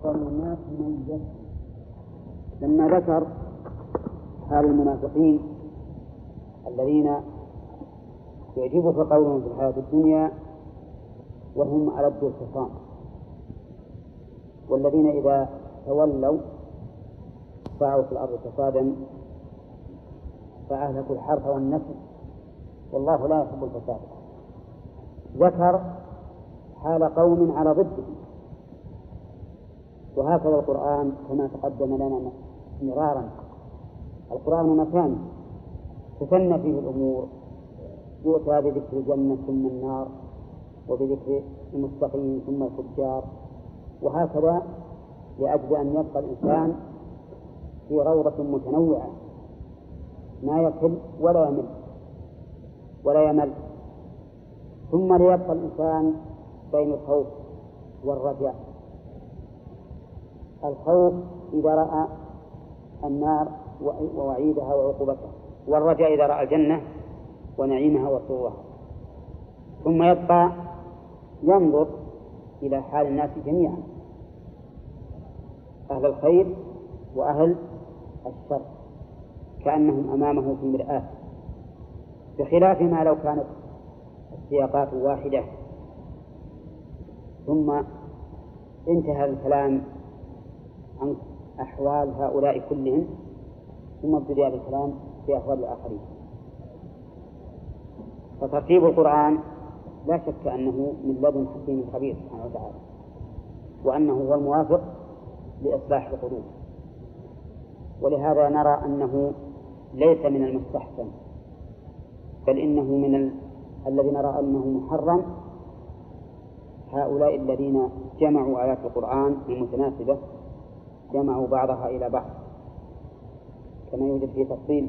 ومن الناس من يشرك. لما ذكر حال المنافقين الذين يعجبك قولهم في الحياة الدنيا وهم ألد الخصام، والذين إذا تولوا سعوا في الأرض فسادا فأهلكوا الحرث والنسل والله لا يحب الفساد. ذكر حال قوم على ضده، وهكذا القرآن كما تقدم لنا مرارا. القرآن مكان تثنى فيه الأمور، يؤتى بذكر الجنة ثم النار، وبذكر المستقيم ثم الفجار، وهكذا لأجل أن يبقى الإنسان في روضة متنوعة ما يكل ولا يمل. ثم ليبقى الإنسان بين الخوف والرجاء. الخوف إذا رأى النار ووعيدها وعقوبتها، والرجاء إذا رأى الجنة ونعيمها وسرورها. ثم يبقى ينظر إلى حال الناس جميعا، أهل الخير وأهل الشر، كأنهم أمامه في المرآة، بخلاف ما لو كانت السياقات واحدة. ثم انتهى الكلام عن أحوال هؤلاء كلهم، ثم ابتدأ الكلام في أحوال الآخرين. فترتيب القرآن لا شك أنه من لدن حكيم خبير سبحانه وتعالى، وأنه هو الموافق لإصلاح القلوب. ولهذا نرى أنه ليس من المستحسن، بل إنه من الذي نرى أنه محرم هؤلاء الذين جمعوا آيات القرآن المتناسبة، جمعوا بعضها إلى بعض، كما يوجد في تفصيل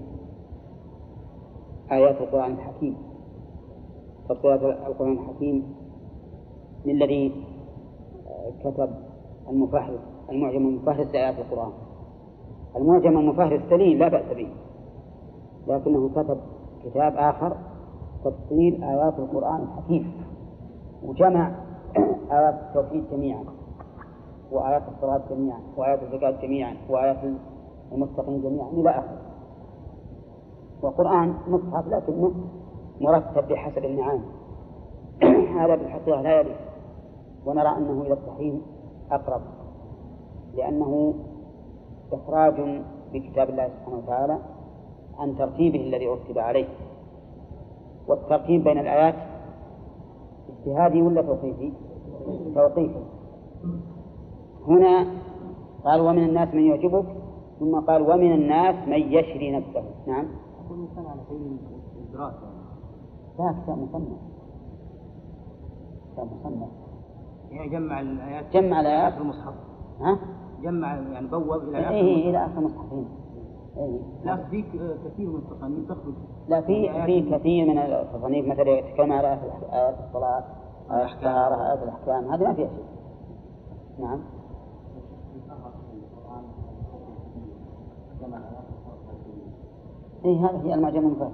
آيات القرآن الحكيم. تفصيلات القرآن الحكيم للذي كتب المعجم المفهرس لآيات القرآن. المعجم المفهرس سليم لا بأس به، لكنه كتب كتاب آخر تفصيل آيات القرآن الحكيم، وجمع آيات التوحيد جميعا، وآيات الصلاة جميعا، وآيات الزكاة جميعا، وآيات المستقيم جميعا إلى آخره. وقرآن مصحف لكنه مرتب بحسب المعاني. هذا بالحقيقة لا يليق، ونرى أنه إلى التحريم أقرب، لأنه إخراج بكتاب الله سبحانه وتعالى عن ترتيبه الذي رتب عليه. والترتيب بين الآيات اجتهادي ولا توقيفي؟ توقيفي. هنا قال ومن الناس من يعجبك، ثم قال ومن الناس من يشري نفسه. نعم، أقول مثلا على سبيل الإدراك لا كتاب مصنف، كتاب مصنف يعني جمع الآيات في المصحف. ها؟ جمع يعني بوب إلى آخر إيه إلى آخر المصحفين. لا في كثير من التصانيف تخرج. لا في كثير من التصانيف مثلا يتكلم على آيات الصلاة، آيات الطهارة، آيات الأحكام، هذا ما فيها شيء. نعم. هذا هي المعجم المفهرس.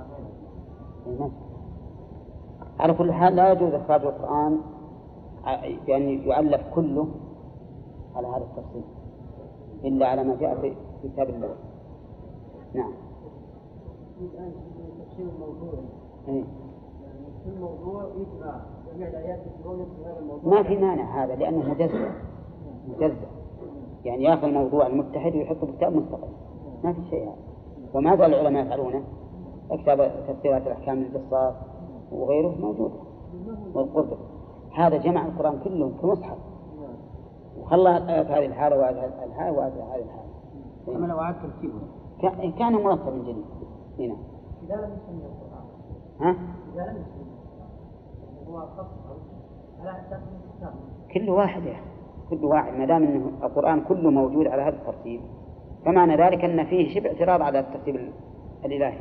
على كل حال لا يجوز إخراج القرآن يعني يؤلف كله على هذا التفصيل إلا على ما جاء في كتاب الله. نعم. الآن تفسير الموضوع. يعني كل موضوع يجمع جميع الآيات في هذا الموضوع. ما في مانع هذا، لأنه مجزء يعني يأخذ الموضوع المتحد ويحطه بكتاب مستقل، ما في شيء هذا. وما زال العلماء يفعلونه. كتاب تفسيرات الأحكام للجصاص وغيره موجود، والقرطبي. هذا جمع القرآن كله في مصحف، وخلى آيات هذه الحالة وآيات هذه الحالة وآيات هذه الحالة. أما لو أعاد ترتيبه كان مرتب من جديد. هنا إذا لم يسمي القرآن. ها؟ إذا لم يسمي هو خطأ على أساس الكتاب. كل واحد يا أخي، كل واحد ما دام إنه القرآن كله موجود على هذا الترتيب، فمعنى ذلك أن فيه شبه اعتراض على الترتيب الإلهي.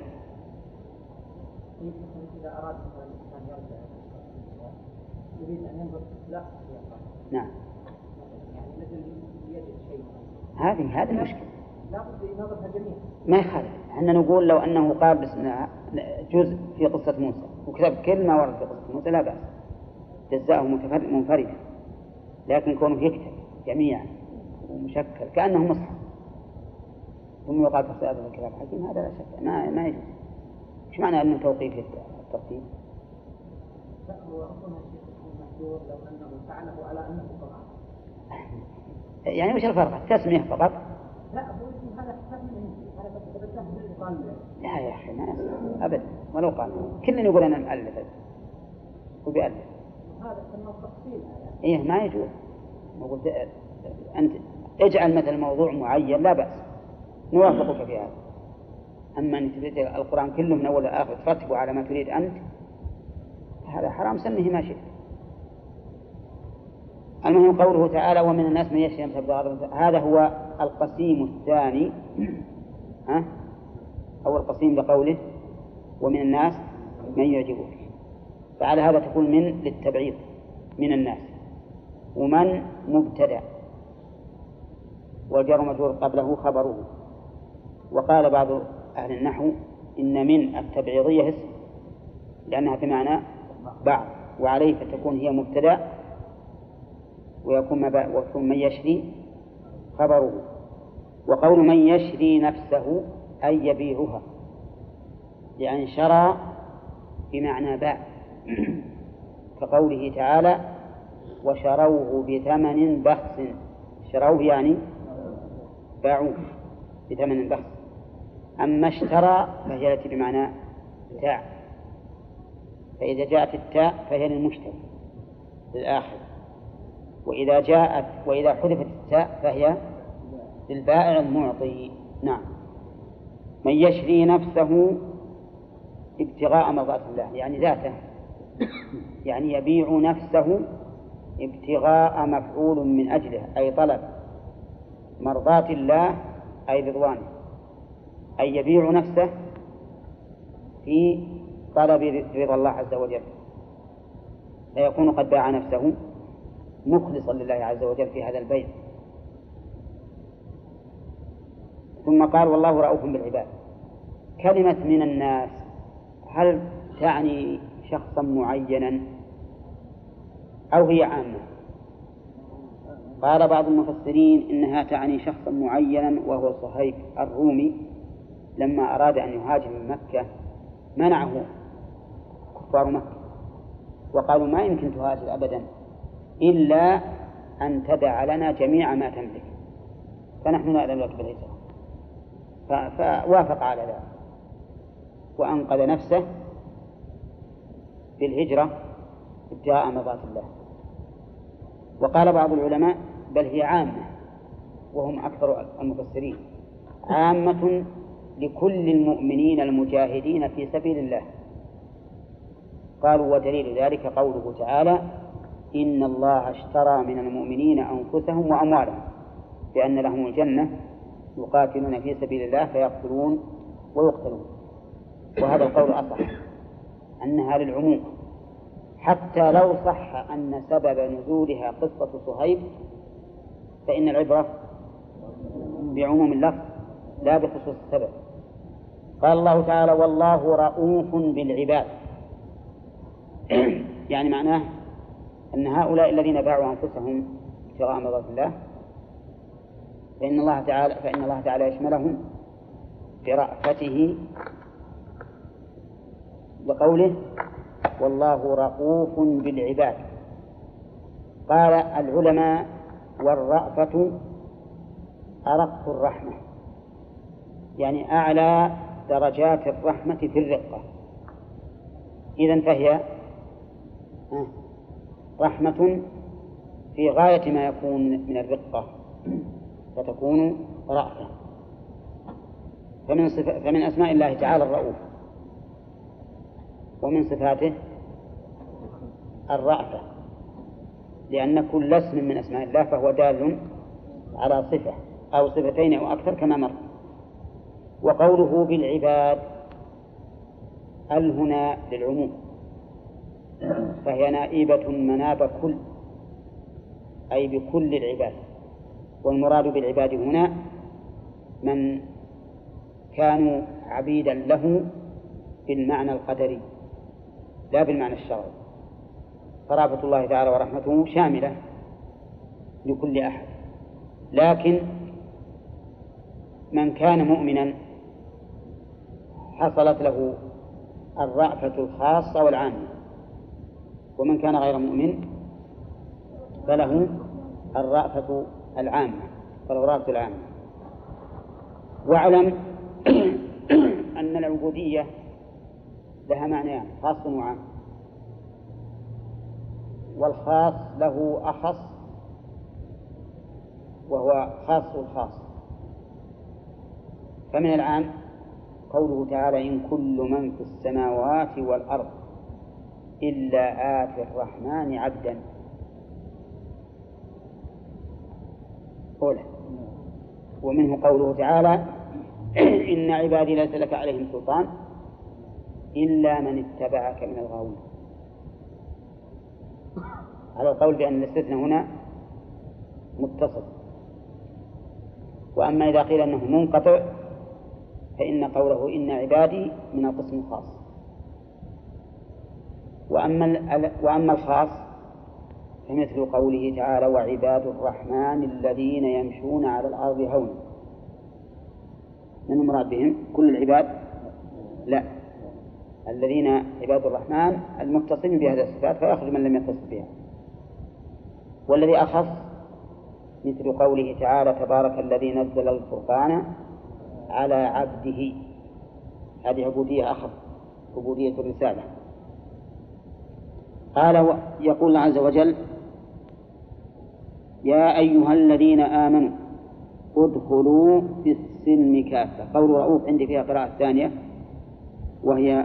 إذا أراد أن يرجع يريد أن ينظر لا. نعم. يعني مثل يجد شيء. هذه المشكلة. لا بد ينظرها جميعا. ما يخالف. احنا نقول لو أنه قال جزء في قصة موسى وكتب كلمة ورد في قصة موسى لا بأس، جزاءه منفردة، لكن كونه يكتب جميعا ومشكل كأنه مصحف ثم يقال في هذا الكلام حكيم، هذا لا شك ما يجوز. إيش معنى أنه توقيف الترتيب؟ لا هو أصلا المحظور لو أنه فعله على أنه قرآن. يعني وش الفرق؟ تسمية فقط؟ لا هو هذا تسمية، هذا بس بالتسمية. لا يا أخي ما يصير أبدا ولو قال كل يقول أنا مؤلف وبيألف هذا كان تفصيل. إيه ما يجوز. أنت اجعل مثل موضوع معين لا بأس نوافقك في هذا، أما أن تريد القرآن كله من أول لآخر ترتبه على ما تريد أنت هذا حرام، سميه ما شئت. المهم قوله تعالى ومن الناس من يشري نفسه ابتغاء، هذا هو القسيم الثاني أو القسيم لقوله ومن الناس من يعجبك، فعلى هذا تكون من للتبعيض من الناس، ومن مبتدأ والجار مجرور قبله خبره. وقال بعض أهل النحو إن من التبعيضية اسم لأنها بمعنى بعض، وعليه فتكون هي مبتدأ ويكون من يشري خبره. وقول من يشري نفسه أي يبيعها، يعني شرى بمعنى باع كقوله تعالى وشروه بثمن بخس، شروه يعني باعوه بثمن بخس. أما اشترى فهي التي بمعنى بتاع، فإذا جاءت التاء فهي للمشتري للآخر، وإذا حذفت التاء فهي للبائع المعطي. نعم. من يشري نفسه ابتغاء مرضات الله يعني ذاته، يعني يبيع نفسه ابتغاء مفعول من أجله أي طلب مرضات الله أي رضوانه، أي يبيع نفسه في طلب رضا الله عز وجل، فيكون قد باع نفسه مخلصا لله عز وجل في هذا البيع. ثم قال والله رؤوف بالعباد. كلمة من الناس هل تعني شخصا معينا أو هي عامة؟ قال بعض المفسرين إنها تعني شخصا معينا وهو صهيب الرومي لما أراد أن يهاجر من مكة منعه كفار مكة وقالوا ما يمكن تهاجر أبدا إلا أن تدع لنا جميع ما تملك فنحن نأذن لك بالهجرة، فوافق على ذلك وأنقذ نفسه بالهجرة ابتغاء مرضات الله. وقال بعض العلماء بل هي عامة وهم أكثر المفسرين، عامة لكل المؤمنين المجاهدين في سبيل الله. قالوا ودليل ذلك قوله تعالى إن الله اشترى من المؤمنين أنفسهم وأموالهم بأن لهم الجنة يقاتلون في سبيل الله فيقتلون ويقتلون. وهذا القول أصح أنها للعموم، حتى لو صح أن سبب نزولها قصة صهيب فإن العبرة بعموم اللفظ لا بخصوص السبب. قال الله تعالى والله رؤوف بالعباد يعني معناه أن هؤلاء الذين باعوا أنفسهم ابتغاء مرضات الله فإن الله تعالى يشملهم برأفته بقوله والله رؤوف بالعباد. قال العلماء والرأفة أرق الرحمة، يعني أعلى درجات الرحمة في الرقة، إذن فهي رحمة في غاية ما يكون من الرقة فتكون رأفة. فمن أسماء الله تعالى الرؤوف، ومن صفاته الرأفة، لأن كل اسم من أسماء الله فهو دال على صفة أو صفتين أو أكثر كما مر. وقوله بالعباد هنا للعموم فهي نائبة مناب كل أي بكل العباد، والمراد بالعباد هنا من كانوا عبيدا له بالمعنى القدري لا بالمعنى الشرعي، فرافة الله تعالى ورحمته شاملة لكل أحد لكن من كان مؤمنا حصلت له الرأفة الخاصة والعامة، ومن كان غير مؤمن فله الرأفة العامة، فله الرأفة العامة. واعلم أن العبودية لها معنيان، خاص وعام، والخاص له أخص وهو خاص الخاص. فمن العام قوله تعالى إن كل من في السماوات والأرض إلا آتي الرحمن عبدا. قوله. ومنه قوله تعالى إن عبادي ليس لك عليهم سلطان إلا من اتبعك من الغاوين، على القول بأن الاستثناء هنا متصل. وأما إذا قيل أنه منقطع فإن قوله إن عبادي من القسم الخاص. وأما الخاص فمثل قوله تعالى وعباد الرحمن الذين يمشون على الأرض هونا. من المراد بهم؟ كل العباد؟ لا، الذين عباد الرحمن المتصلين بهذه الصفات فيأخذ من لم يتصل بها. والذي أخص مثل قوله تعالى تبارك الذي نزل الفرقان على عبده، هذه عبودية أخف، عبودية الرسالة. قال يقول الله عز وجل يا أيها الذين آمنوا ادخلوا في السلم كافة. قول رؤوف عندي فيها قراءة ثانية وهي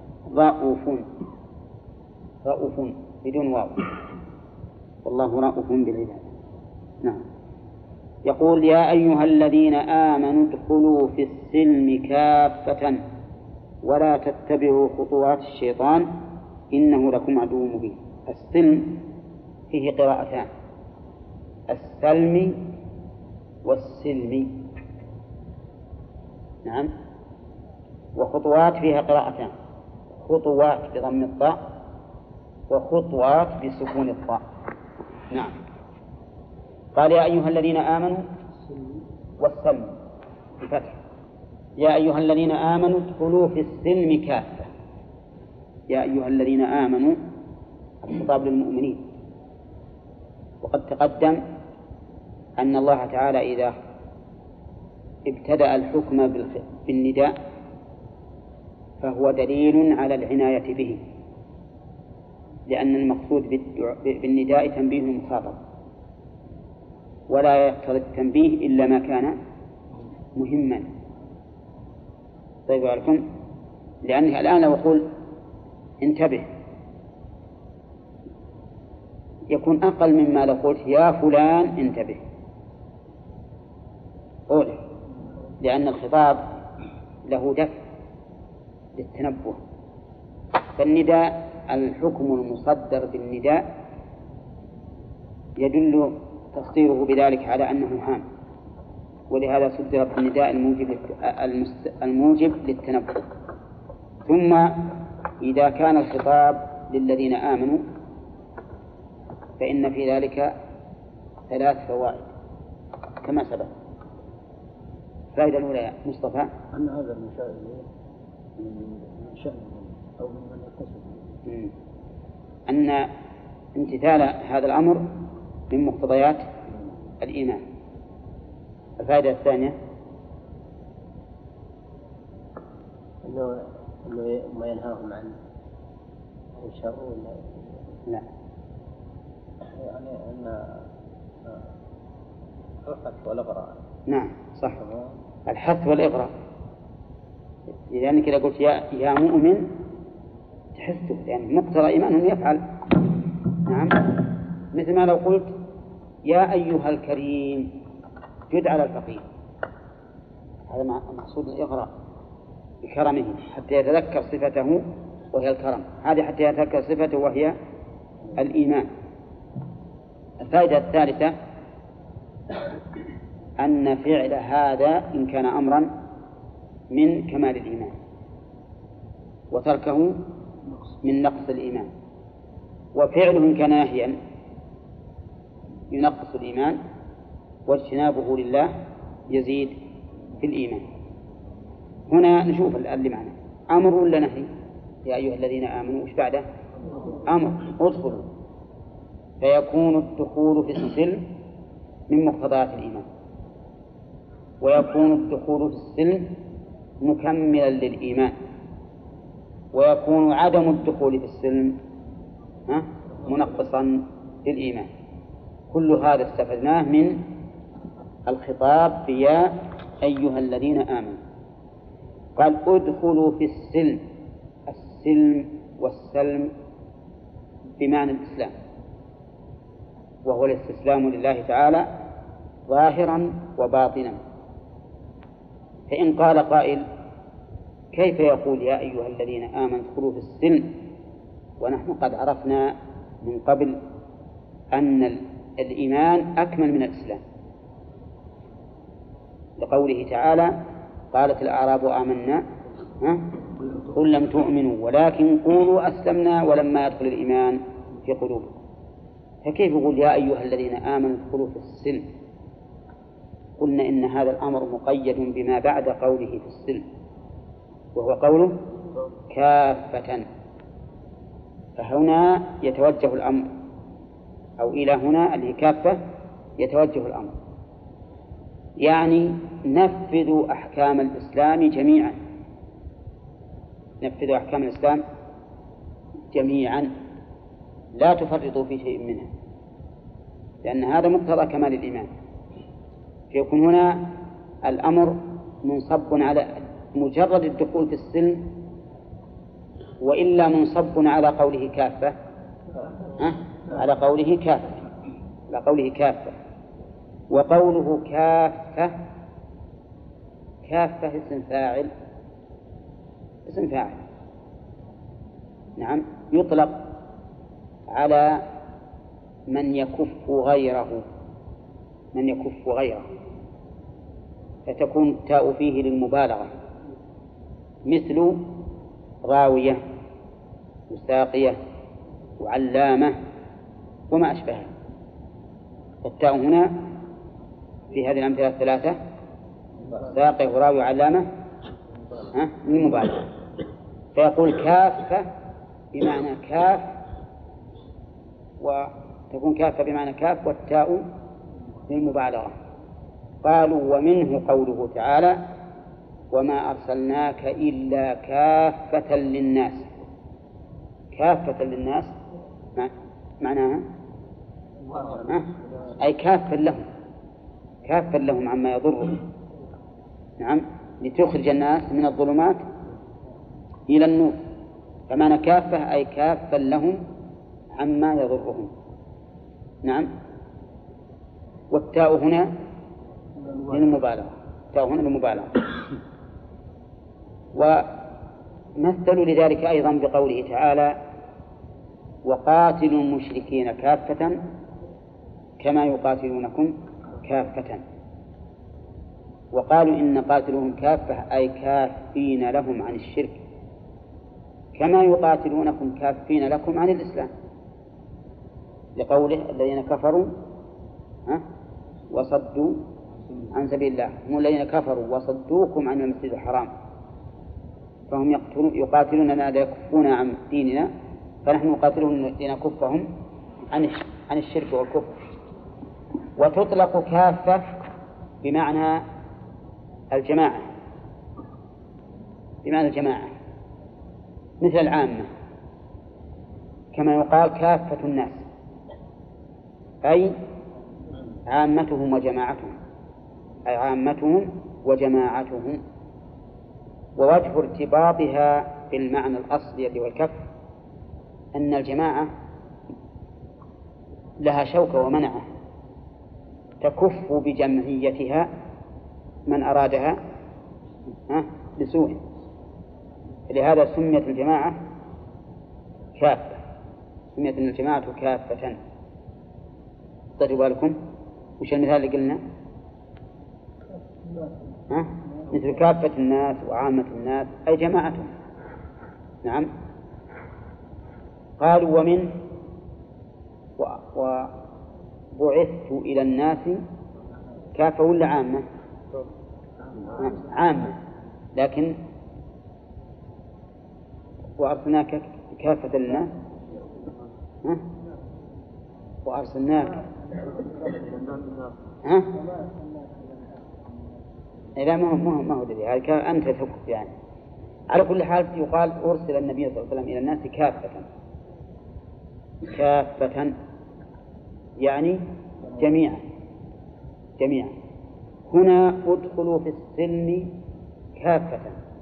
رؤوف بدون واو، والله رؤوف بالعباد. نعم. يقول يا أيها الذين آمنوا ادخلوا في السلم كافة ولا تتبعوا خطوات الشيطان إنه لكم عدو مبين. السلم فيه قراءتان، السلم والسلم. نعم. وخطوات فيها قراءتان، خطوات بضم الطاء وخطوات بسكون الطاء. نعم. قال يا أيها الذين آمنوا والسلم بفتح. يا أيها الذين آمنوا ادخلوا في السلم كافة. يا أيها الذين آمنوا الخطاب للمؤمنين. وقد تقدم أن الله تعالى إذا ابتدأ الحكم بالنداء فهو دليل على العناية به، لأن المقصود بالنداء تنبيه المخاطب، ولا يقتضي التنبيه إلا ما كان مهما. طيب عليكم، لأنه الآن لو أقول انتبه يكون أقل مما لو قلت يا فلان انتبه. قوله لأن الخطاب له دفع للتنبه، فالنداء الحكم المصدر بالنداء يدل تصديره بذلك على أنه هام، ولهذا صدر بالنداء الموجب للتنبه. ثم إذا كان الخطاب للذين آمنوا فإن في ذلك 3 فوائد كما سبق. الفائدة الأولى يا مصطفى أن هذا المشاعر من شأن أو من يتصل أن امتثال هذا الأمر من مقتضيات الإيمان. الفائدة الثانية أنه ما ينهاهم عن يشاءون. لا، يعني أن الحث والإغراء. نعم صح، الحث والإغراء. لأنك إذا قلت يا مؤمن تحسه، يعني مقتضى إيمانه يفعل. نعم، مثل ما لو قلت يا أيها الكريم جد على الفقير، هذا مقصود الإغراء بكرمه حتى يتذكر صفته وهي الكرم، هذه حتى يتذكر صفته وهي الإيمان. الفائدة الثالثة أن فعل هذا إن كان أمرا من كمال الإيمان، وتركه من نقص الإيمان، وفعله إن كان نهيا ينقص الإيمان، واجتنابه لله يزيد في الإيمان. هنا نشوف اللي معنا أمر ولا نهي؟ يا أيها الذين آمنوا وش بعده؟ أمر، ادخلوا. فيكون الدخول في السلم من مقتضيات الإيمان، ويكون الدخول في السلم مكملا للإيمان، ويكون عدم الدخول في السلم منقصا للإيمان. كل هذا استفدناه من الخطاب يا أيها الذين آمنوا. قال ادخلوا في السلم. السلم والسلم بمعنى الإسلام، وهو الاستسلام لله تعالى ظاهرا وباطنا. فإن قال قائل كيف يقول يا أيها الذين آمنوا ادخلوا في السلم ونحن قد عرفنا من قبل أن الإيمان أكمل من الإسلام، لقوله تعالى قالت الأعراب آمنا قل لم تؤمنوا ولكن قولوا أسلمنا ولما يدخل الإيمان في قلوبكم. فكيف يقول يا أيها الذين آمنوا ادخلوا في السلم؟ قلنا إن هذا الأمر مقيد بما بعد قوله في السلم، وهو قوله كافة. فهنا يتوجه الأمر، أو إلى هنا اللي كافة يتوجه الأمر، يعني نفذوا أحكام الإسلام جميعا، نفذوا أحكام الإسلام جميعا لا تفرطوا في شيء منها، لأن هذا مقتضى كمال الإيمان. فيكون هنا الأمر منصب على مجرد الدخول في السلم، وإلا منصب على قوله كافة، على قوله كافة، على قوله كافة. وقوله كافة، كافة اسم فاعل، اسم فاعل، نعم، يطلق على من يكف غيره، من يكف غيره، فتكون التاء فيه للمبالغة، مثل راوية وساقية وعلامة وما أشبهها. التاء هنا في هذه الأمثلة الثلاثة ساقية وراوية وعلامة للمبالغة، فيقول كافة بمعنى كاف، وتكون كافة بمعنى كاف والتاء للمبالغة. قالوا ومنه قوله تعالى وما أرسلناك إلا كافة للناس. كافة للناس معناها أي كافة لهم، كافة لهم عما يضرهم، نعم، لتخرج الناس من الظلمات إلى النور. فمعنى كافة أي كافة لهم عما يضرهم، نعم. والتاء هنا للمبالغة، التاء هنا للمبالغة. ومثلوا لذلك أيضا بقوله تعالى وقاتلوا المشركين كافة كما يقاتلونكم كافة. وقالوا إن قاتلهم كافة أي كافين لهم عن الشرك كما يقاتلونكم كافين لكم عن الإسلام، لقوله الذين كفروا وصدوا عن سبيل الله هم الذين كفروا وصدوكم عن المسجد الحرام، فهم يقاتلوننا ليكفون عن ديننا، فنحن نقاتلهم لنكفهم عن الشرك والكفر. وتطلق كافة بمعنى الجماعة، بمعنى الجماعة مثل العامة، كما يقال كافة الناس أي عامتهم وجماعتهم، أي عامتهم وجماعتهم. ووجه ارتباطها بالمعنى الأصلي والكف أن الجماعة لها شوكة ومنعة تكف بجمعيتها من أرادها بسوء، لهذا سميت الجماعة كافة، سميت الجماعة كافة. طيب بالكم وش المثال اللي قلنا؟ مثل كافة الناس وعامة الناس أي جماعتهم، نعم. قالوا ومن وبعثت إلى الناس كافة ولا عامة؟ عامة، لكن وأرسلناك كافة للناس وأرسلناك لا ما هو دليل، هذا أنت تكف يعني. على كل حال يقال أرسل النبي صلى الله عليه وسلم إلى الناس كافة يعني جميعا. هنا ادخلوا في السلم كافة.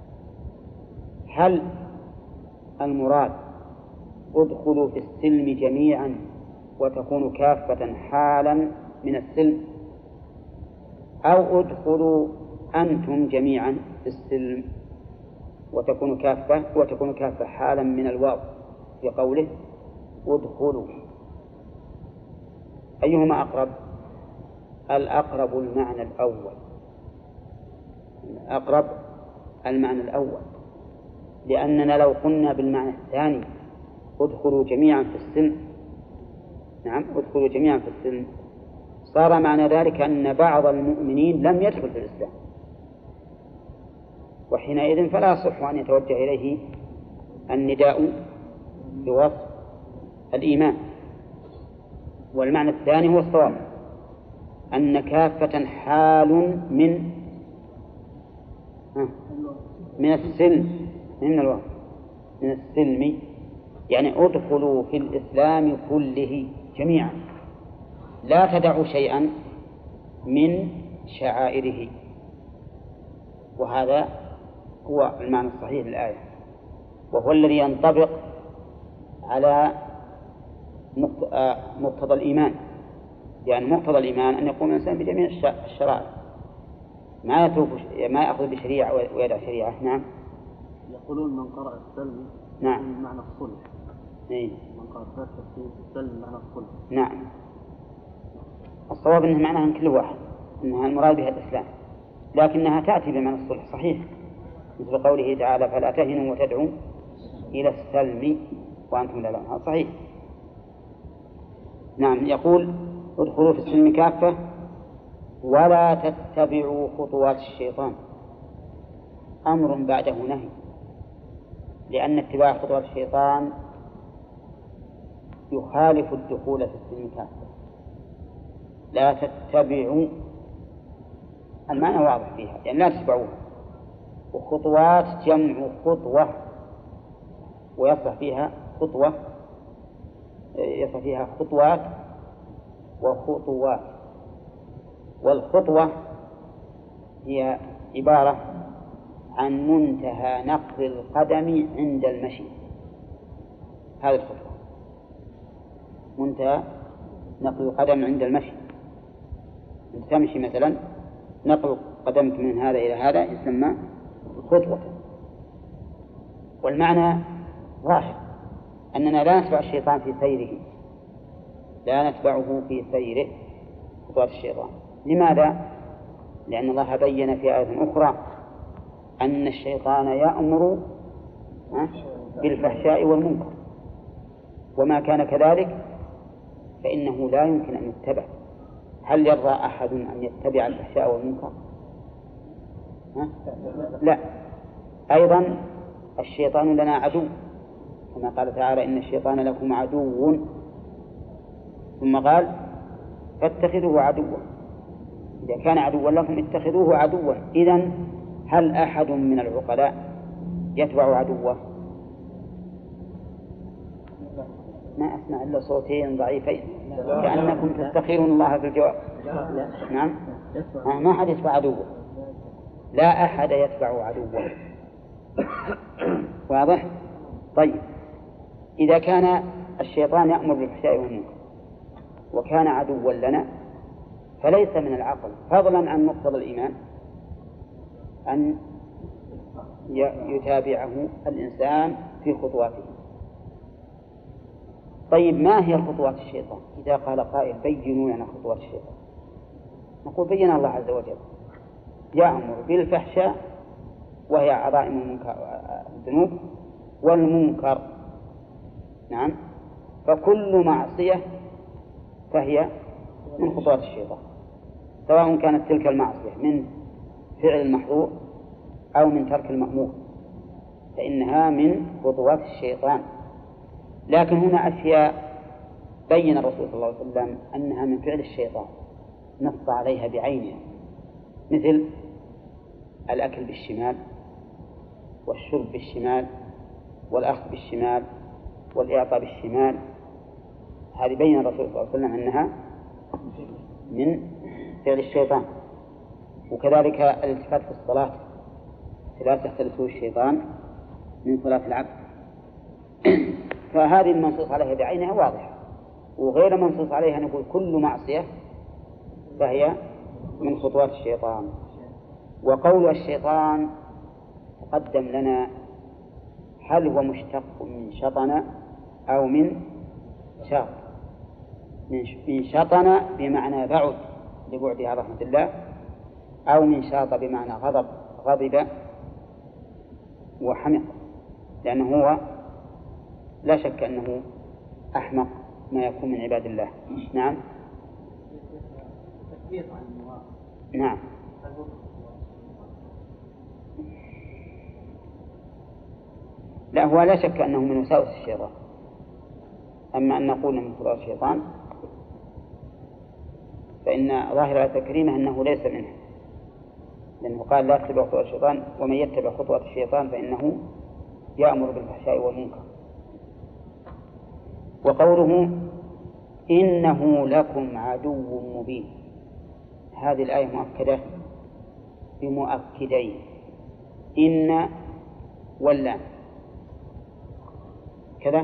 هل المراد ادخلوا في السلم جميعا وتكونوا كافة حالا من السلم، أو ادخلوا أنتم جميعا في السلم وتكونوا كافة حالا من الواو في قوله ادخلوا؟ أيهما أقرب؟ الأقرب المعنى الأول، لأننا لو قلنا بالمعنى الثاني ادخلوا جميعا في السلم، نعم ادخلوا جميعا في السلم، صار معنى ذلك أن بعض المؤمنين لم يدخل في الإسلام، وحينئذ فلا يصح أن يتوجه إليه النداء بوصف الإيمان. والمعنى الثاني هو الصواب، أن كافة حال من السلم، من السلم، يعني ادخلوا في الإسلام كله جميعا، لا تدعوا شيئا من شعائره. وهذا هو المعنى الصحيح للآية، وهو الذي ينطبق على مقتضى الإيمان. يعني مقتضى الإيمان أن يقوم الإنسان بجميع الشرائع، ما يأخذ بشريعة ويدع شريعة. نعم. يقولون من قرأ السلم نعم معنى الصلح. من قرأ السلم معنى الصلح. نعم. الصواب أنه معناها من كل واحد، أنها المراد بها الإسلام، لكنها تأتي بمعنى الصلح صحيح، مثل قوله تعالى فلا تهنوا وتدعوا إلى السلم وأنتم لا تهنون، صحيح. نعم. يقول ادخلوا في السلم كافة ولا تتبعوا خطوات الشيطان، أمر بعده نهي، لأن اتباع خطوات الشيطان يخالف الدخول في السلم كافة. لا تتبعوا، المعنى واضح فيها، يعني لا تتبعوها. وخطوات جمع خطوة، ويصح فيها خطوة، يصح فيها خطوات وخطوات. والخطوة هي عبارة عن منتهى نقل القدم عند المشي، هذه الخطوة، منتهى نقل القدم عند المشي. أنت تمشي مثلا، نقل قدمك من هذا إلى هذا يسمى خطوة. والمعنى واحد، أننا لا نتبع الشيطان في سيره، لا نتبعه في سيره خطوات الشيطان. لماذا؟ لأن الله بين في آية أخرى أن الشيطان يأمر بالفحشاء والمنكر، وما كان كذلك فإنه لا يمكن أن يتبع. هل يرضى أحد أن يتبع الفحشاء والمنكر؟ لا. أيضا الشيطان لنا عدو، كما قال تعالى إن الشيطان لكم عدو، ثم قال فاتخذوه عدوا. إذا كان عدوا لكم اتخذوه عدوا. إذن هل أحد من العقلاء يتبع عدوه؟ ما أسمع إلا صوتين ضعيفين كأنكم تستخيرون الله في الجواب. نعم، ما أحد يتبع عدوه، لا أحد يتبع عدوه. واضح؟ طيب، إذا كان الشيطان يأمر بالفحشاء والمنكر وكان عدوا لنا، فليس من العقل فضلا عن مقتضى الإيمان أن يتابعه الإنسان في خطواته. طيب، ما هي خطوات الشيطان؟ إذا قال قائل بينوا لنا خطوات الشيطان، نقول بين الله عز وجل يأمر بالفحشاء وهي عظائم الذنوب والمنكر. نعم، فكل معصية فهي من خطوات الشيطان. سواء كانت تلك المعصية من فعل المحظور أو من ترك المأمور، فإنها من خطوات الشيطان. لكن هنا أشياء بين الرسول صلى الله عليه وسلم أنها من فعل الشيطان نص عليها بعينها، مثل الأكل بالشمال والشرب بالشمال والأخذ بالشمال والإعطاء بالشمال، هذه بين الرسول صلى الله عليه وسلم أنها من فعل الشيطان. وكذلك الالتفات في الصلاة لا تختلسه الشيطان من صلاة العبد. فهذه المنصوص عليها بعينها واضحة، وغير منصوص عليها نقول كل معصية فهي من خطوات الشيطان. وقول الشيطان تقدم لنا هل هو مشتق من شطن أو من شاط؟ من شطن بمعنى بعد لبعد عن رحمة الله، أو من شاط بمعنى غضب وحمق، لأنه هو لا شك أنه أحمق ما يكون من عباد الله. نعم. نعم. لا، هو لا شك أنه من وساوس الشيطان، أما أن نقول من خطوات الشيطان فإن ظاهر الآية الكريمة أنه ليس منها، لأنه قال لا تتبع خطوات الشيطان ومن يتبع خطوات الشيطان فإنه يأمر بالفحشاء والمنكر. وقوله إنه لكم عدو مبين، هذه الآية مؤكدة بمؤكدين، إن واللام كذا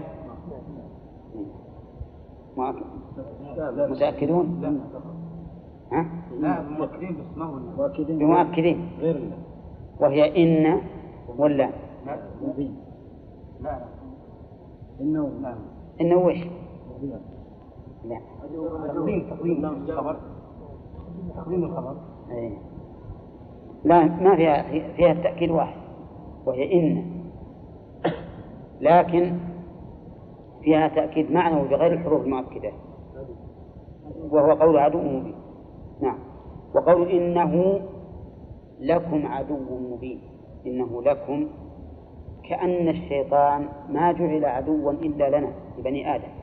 متأكدون؟ ها؟ لا، مؤكدين بس ما هو بمؤكدين غير الله، وهي إن واللام. مبين. لا إنه لا إنه وش؟ لا تقديم الخبر، تقديم الخبر. أيه. لا، ما فيها التأكيد واحد وهي إن، لكن فيها تأكيد معنوي بغير الحروف المؤكدة، وهو قول عدو مبين. نعم. وقول إنه لكم عدو مبين، إنه لكم كأن الشيطان ما جعل عدوا إلا لنا لبني آدم.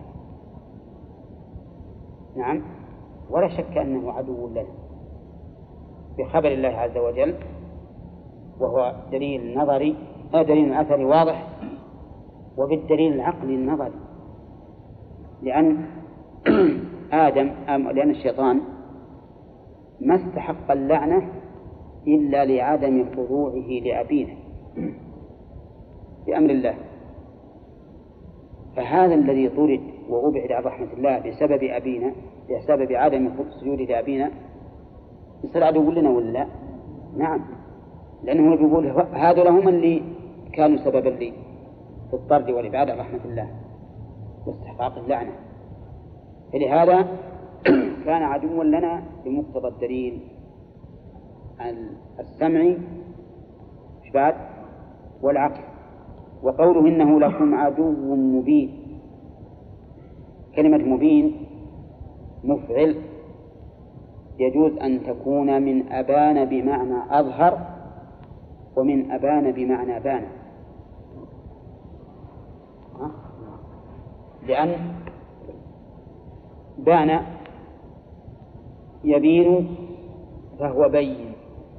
نعم. ولا شك أنه عدو لنا بخبر الله عز وجل، وهو دليل نظري دليل أثري واضح، وبالدليل العقلي النظري، لأن لأن الشيطان ما استحق اللعنة إلا لعدم خضوعه لأبينا بأمر الله، فهذا الذي طرد وأبعد عن رحمة الله بسبب أبينا، بسبب عدم السجود لأبينا، يصير عدو لنا ولا؟ نعم، لأنه بيقول هذا هم اللي كانوا سببا لي في الطرد والإبعاد عن رحمة الله واستحقاق اللعنة، فلهذا كان عدوا لنا بمقتضى الدليل السمعي والعقل. وقوله إنه لكم عدو مبين، كلمة مبين مفعل، يجوز أن تكون من أبان بمعنى أظهر، ومن أبان بمعنى بان، لأن بان يبين فهو بين،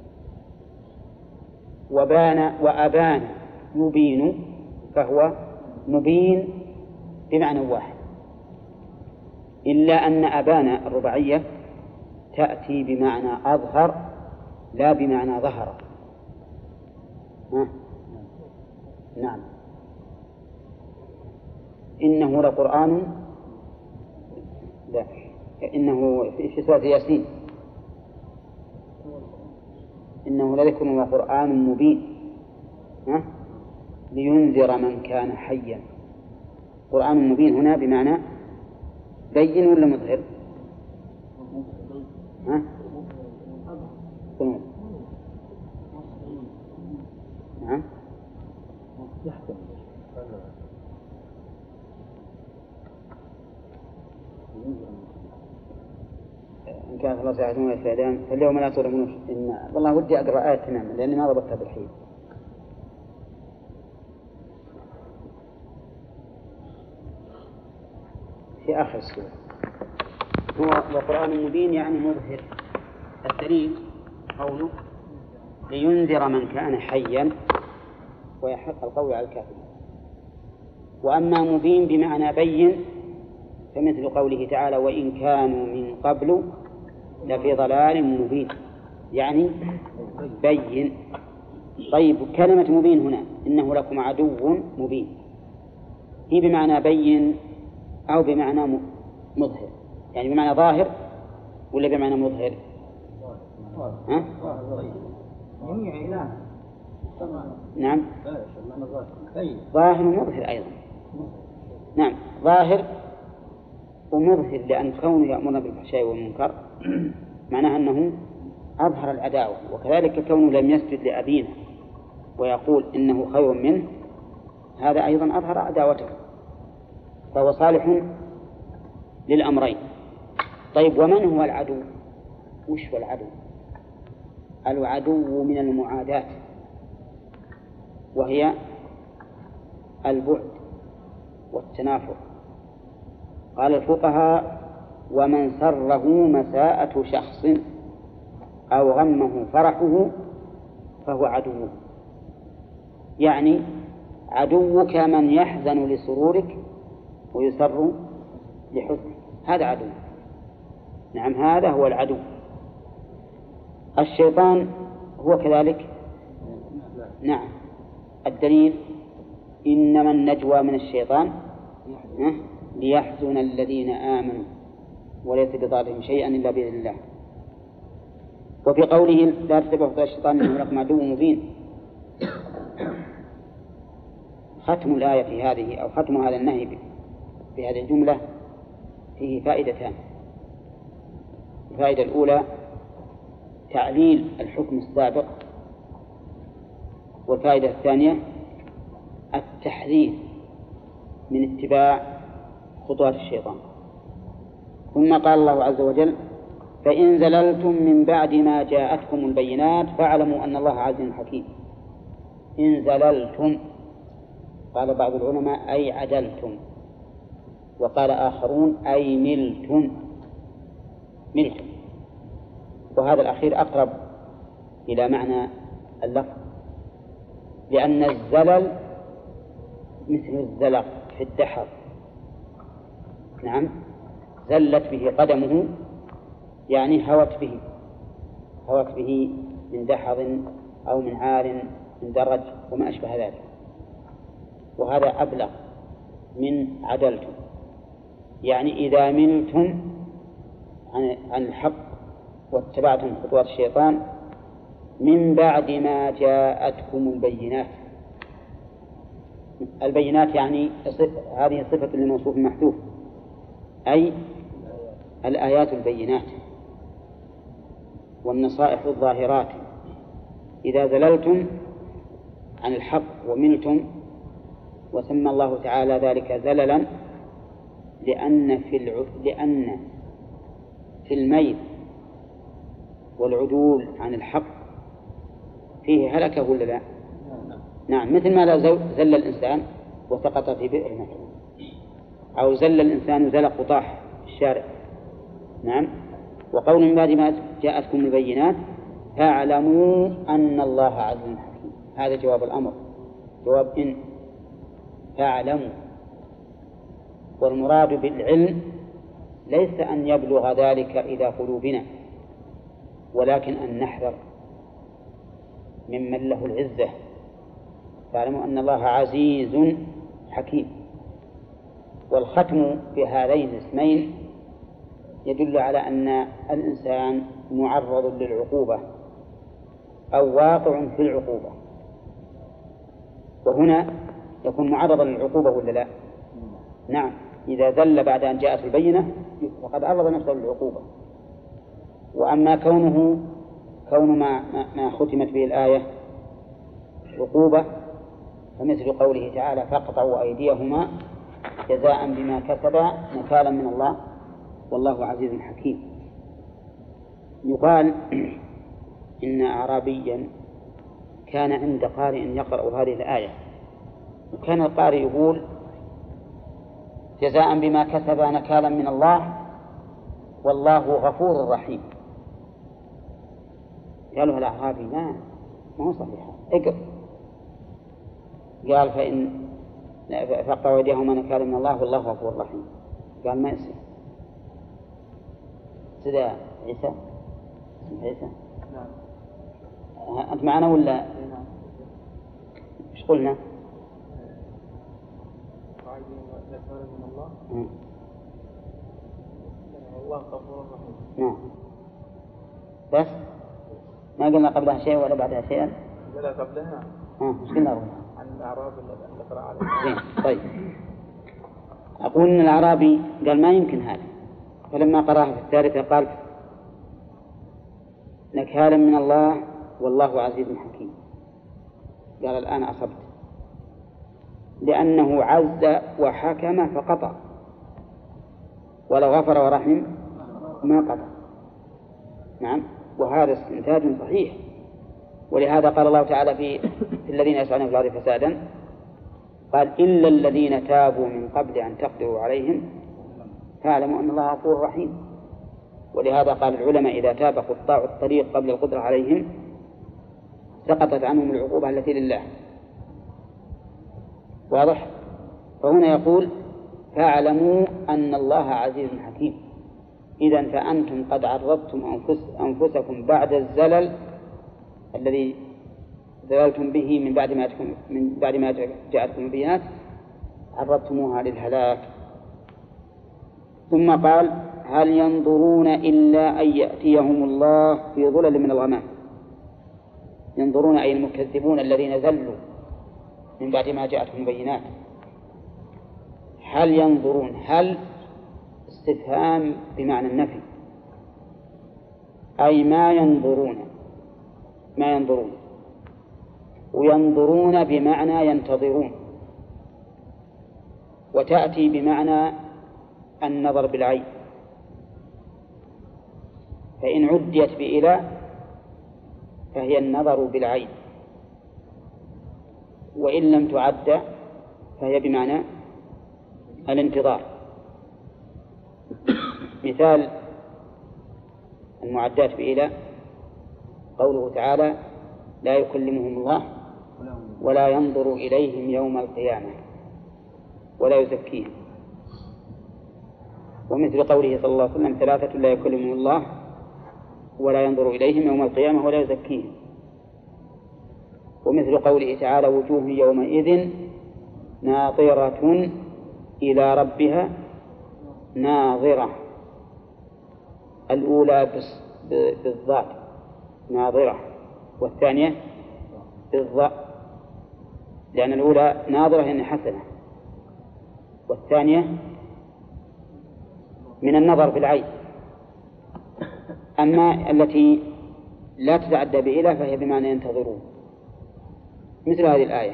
وأبان يبين فهو مبين بمعنى واحد، إلا أن أبان الرباعية تأتي بمعنى أظهر لا بمعنى ظهر. نعم. إنه لقرآن، لا، إنه في سورة ياسين، إنه لذكر وقرآن مبين لينذر من كان حيا. قرآن مبين هنا بمعنى بين ولا مظهر؟ نعم. إن كان الله سيعلمون الفئدان فاليوم لا تظلمون إن والله ودي أقرأ آية تماما لأني ما ضبطتها بالحين. في آخر السورة هو وقرآن مبين يعني مظهر. الدليل قوله لينذر من كان حيا ويحق القول على الكافرين. وأما مبين بمعنى بين فمثل قوله تعالى وإن كانوا من قبل لفي ضلال مبين يعني بين. طيب كلمة مبين هنا إنه لكم عدو مبين هي بمعنى بين أو بمعنى مظهر؟ يعني بمعنى ظاهر ولا بمعنى مظهر؟ ها؟ نعم ظاهر ومظهر أيضا. نعم ظاهر ومظهر لأن كونه يأمرنا بالفحشاء والمنكر معناه أنه أظهر العداوة، وكذلك كونه لم يسجد لأبينا ويقول إنه خير منه هذا أيضا أظهر عداوته، فهو صالح للأمرين. طيب ومن هو العدو؟ وش هو العدو؟ العدو من المعاداة وهي البعد والتنافر. قال الفقهاء ومن سره مساءة شخص أو غمه فرحه فهو عدوه. يعني عدوك من يحزن لسرورك ويسر لحزنك، هذا عدو. نعم هذا هو العدو. الشيطان هو كذلك. نعم الدليل إنما النجوى من الشيطان ليحزن الذين آمنوا وليس بضارهم شيئا إلا بإذن الله. وفي قوله لا تتبعوا خطوات الشيطان إنه لكم عدو مبين ختم الآية في هذه أو ختم هذا النهي في هذه الجملة فيه فائدتان. الفائدة الأولى تعليل الحكم السابق، والفائدة الثانية التحذير من اتباع خطوات الشيطان. ثم قال الله عز وجل فإن زللتم من بعد ما جاءتكم البينات فاعلموا أن الله عزيز حكيم. إن زللتم قال بعض العلماء أي عدلتم، وقال آخرون أي ملتم. وهذا الأخير أقرب إلى معنى اللفظ، لأن الزلل مثل الزلق في الدحر. نعم زلت به قدمه يعني هوت به من دحض أو من عار من درج وما أشبه ذلك، وهذا أبلغ من عدلتم. يعني إذا ملتم عن الحق واتبعتم خطوات الشيطان من بعد ما جاءتكم البينات يعني هذه صفة للموصوف المحذوف أي الآيات البينات والنصائح الظاهرات. إذا زللتم عن الحق وملتم، وسمى الله تعالى ذلك زللا لأن في الميل والعدول عن الحق فيه هلكة ولا لا؟ نعم مثل ما لو زل الإنسان وسقط في بئر مثلا، أو زل الإنسان زلق وطاح في الشارع. نعم. وقول من بعد ما جاءتكم البينات فاعلموا أن الله عزيز حكيم، هذا جواب الأمر، جواب إن فاعلموا. والمراد بالعلم ليس أن يبلغ ذلك إلى قلوبنا، ولكن أن نحذر ممن له العزة. فاعلموا أن الله عزيز حكيم. والختم بهذين الاسمين يدل على أن الإنسان معرض للعقوبة أو واقع في العقوبة، وهنا يكون معرضا للعقوبة ولا لا؟ نعم إذا زل بعد أن جاءت البينة فقد عرض نفسه للعقوبة. وأما كون ما ختمت به الآية عقوبة فمثل قوله تعالى فاقطعوا أيديهما جزاء بما كسبا نكالا من الله والله عزيز حكيم. يقال إن أعرابيا كان عند قارئ يقرأ هذه الآية، وكان القارئ يقول: جزاء بما كسب نكالا من الله والله غفور رحيم. قالوا الأعرابي: ما هو صحيح، اقرأ. قال: فقطعوا أيديهما نكالا من الله والله غفور رحيم. قال: ما يصير. سيدة عيسى، عيسى، أنت معنا ولا؟ إيش قلنا؟ من الله والله غفور رحيم. نعم، بس ما قلنا قبلها شيء ولا بعدها شيئا؟ لا قبلها. إيش قلنا؟ عن الأعراب اللي قرأ عليه. طيب، أقول إن الأعرابي قال ما يمكن هذا، فلما قرأها في الثالثة قال: نكالا من الله والله عزيز حكيم. قال: الآن أصبت، لأنه عز وحكم فقطع، ولو غفر ورحم ما قطع. نعم، وهذا استنتاج صحيح. ولهذا قال الله تعالى في الذين يسعون في الأرض فسادا، قال: إلا الذين تابوا من قبل أن تقدروا عليهم فاعلموا أن الله غفور رحيم. ولهذا قال العلماء: إذا تاب قطاع الطريق قبل القدرة عليهم سقطت عنهم العقوبة التي لله. واضح؟ فهنا يقول: فاعلموا أن الله عزيز حكيم. إذن فأنتم قد عرضتم أنفسكم بعد الزلل الذي زللتم به من بعد ما جاءتكم البينات، عرضتموها للهلاك. ثم قال: هل ينظرون إلا أن يأتيهم الله في ظلل من الغمام. ينظرون أي المكذبون الذين زلوا من بعد ما جاءتهم البينات. هل ينظرون، هل استفهام بمعنى النفي، أي ما ينظرون، وينظرون بمعنى ينتظرون، وتأتي بمعنى النظر بالعين. فإن عديت بإلى فهي النظر بالعين، وإن لم تعد فهي بمعنى الانتظار. مثال المعدات بإلى قوله تعالى: لا يكلمهم الله ولا ينظر إليهم يوم القيامة ولا يزكيهم. ومثل قوله صلى الله عليه وسلم: ثلاثة لا يكلمهم الله ولا ينظر إليهم يوم القيامة ولا يزكيهم. ومثل قوله تعالى: وجوه يومئذ ناظرة إلى ربها ناظرة. الأولى بالضاد ناظرة، والثانية بالضاء، لأن الأولى ناظرة يعني حسنة، والثانية من النظر بالعين. أما التي لا تتعدى بإله فهي بمعنى ينتظرون، مثل هذه الآية: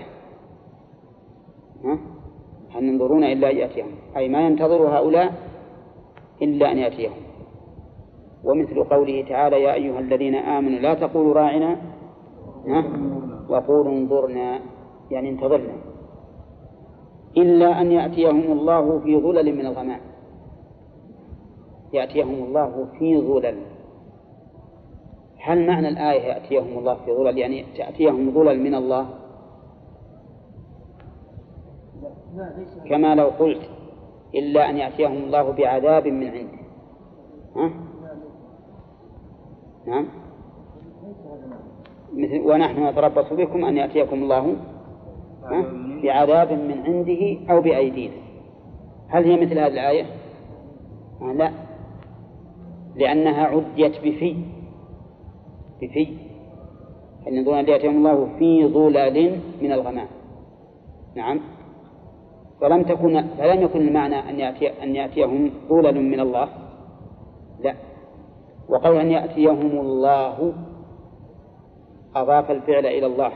هل ينظرون إلا أن يأتيهم، أي ما ينتظر هؤلاء إلا أن يأتيهم. ومثل قوله تعالى: يا أيها الذين آمنوا لا تقولوا راعنا وقولوا انظرنا، يعني انتظرنا، إلا أن يأتيهم الله في ظلل من الغمام. يأتيهم الله في ظلل. هل معنى الآية يأتيهم الله في ظلل يعني تأتيهم ظلل من الله، كما لو قلت إلا أن يأتيهم الله بعذاب من عنده؟ نعم، مثل ونحن نتربص بكم أن يأتيكم الله بعذاب من عنده أو بأيدينا. هل هي مثل هذه الآية؟ لا، لأنها عديت بفي هل ينظرون أن يأتيهم الله في ظلال من الغمام. نعم، فلم يكن المعنى أن يأتيهم ظلل من الله، لا. وقول أن يأتيهم الله أضاف الفعل إلى الله،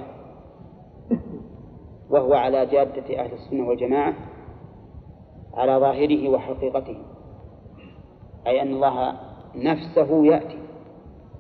وهو على جادة أهل السنة والجماعة على ظاهره وحقيقته، أي أن الله نفسه يأتي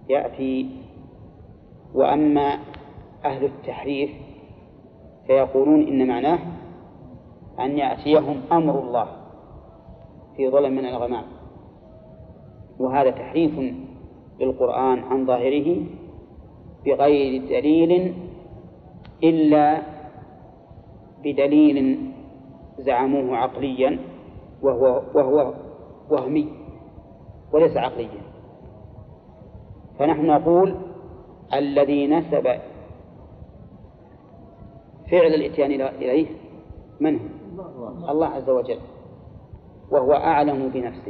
يأتي. وأما أهل التحريف فيقولون إن معناه أن يأتيهم أمر الله في ظلم من الغمام، وهذا تحريف للقرآن عن ظاهره بغير دليل إلا بدليل زعموه عقليا وهو وهمي وليس عقليا. فنحن نقول الذي نسب فعل الإتيان إليه من هو؟ الله عز وجل، وهو أعلم بنفسه،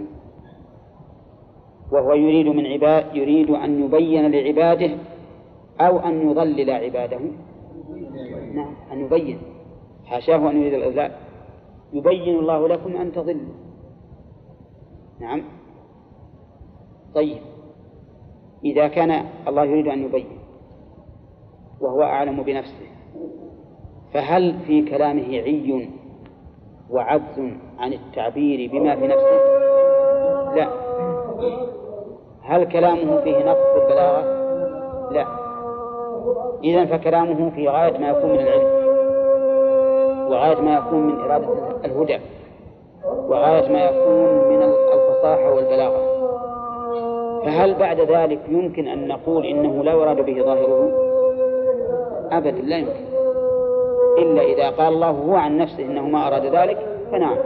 وهو يريد أن يبين لعباده أو أن يضلل عباده. نعم، أن يبين، حاشاه أن يريد الإضلال. يبين الله لكم أن تضلوا. نعم. طيب، إذا كان الله يريد أن يبين وهو أعلم بنفسه، فهل في كلامه عي وعجز عن التعبير بما في نفسه؟ لا. هل كلامه فيه نقص البلاغة؟ لا. إذن فكلامه في غاية ما يكون من العلم، وغاية ما يكون من إرادة الهدى، وغاية ما يكون من الفصاحة والبلاغة. فهل بعد ذلك يمكن أن نقول إنه لا يراد به ظاهره؟ أبدا لا يمكن، إلا إذا قال الله هو عن نفسه إنه ما أراد ذلك فنعم.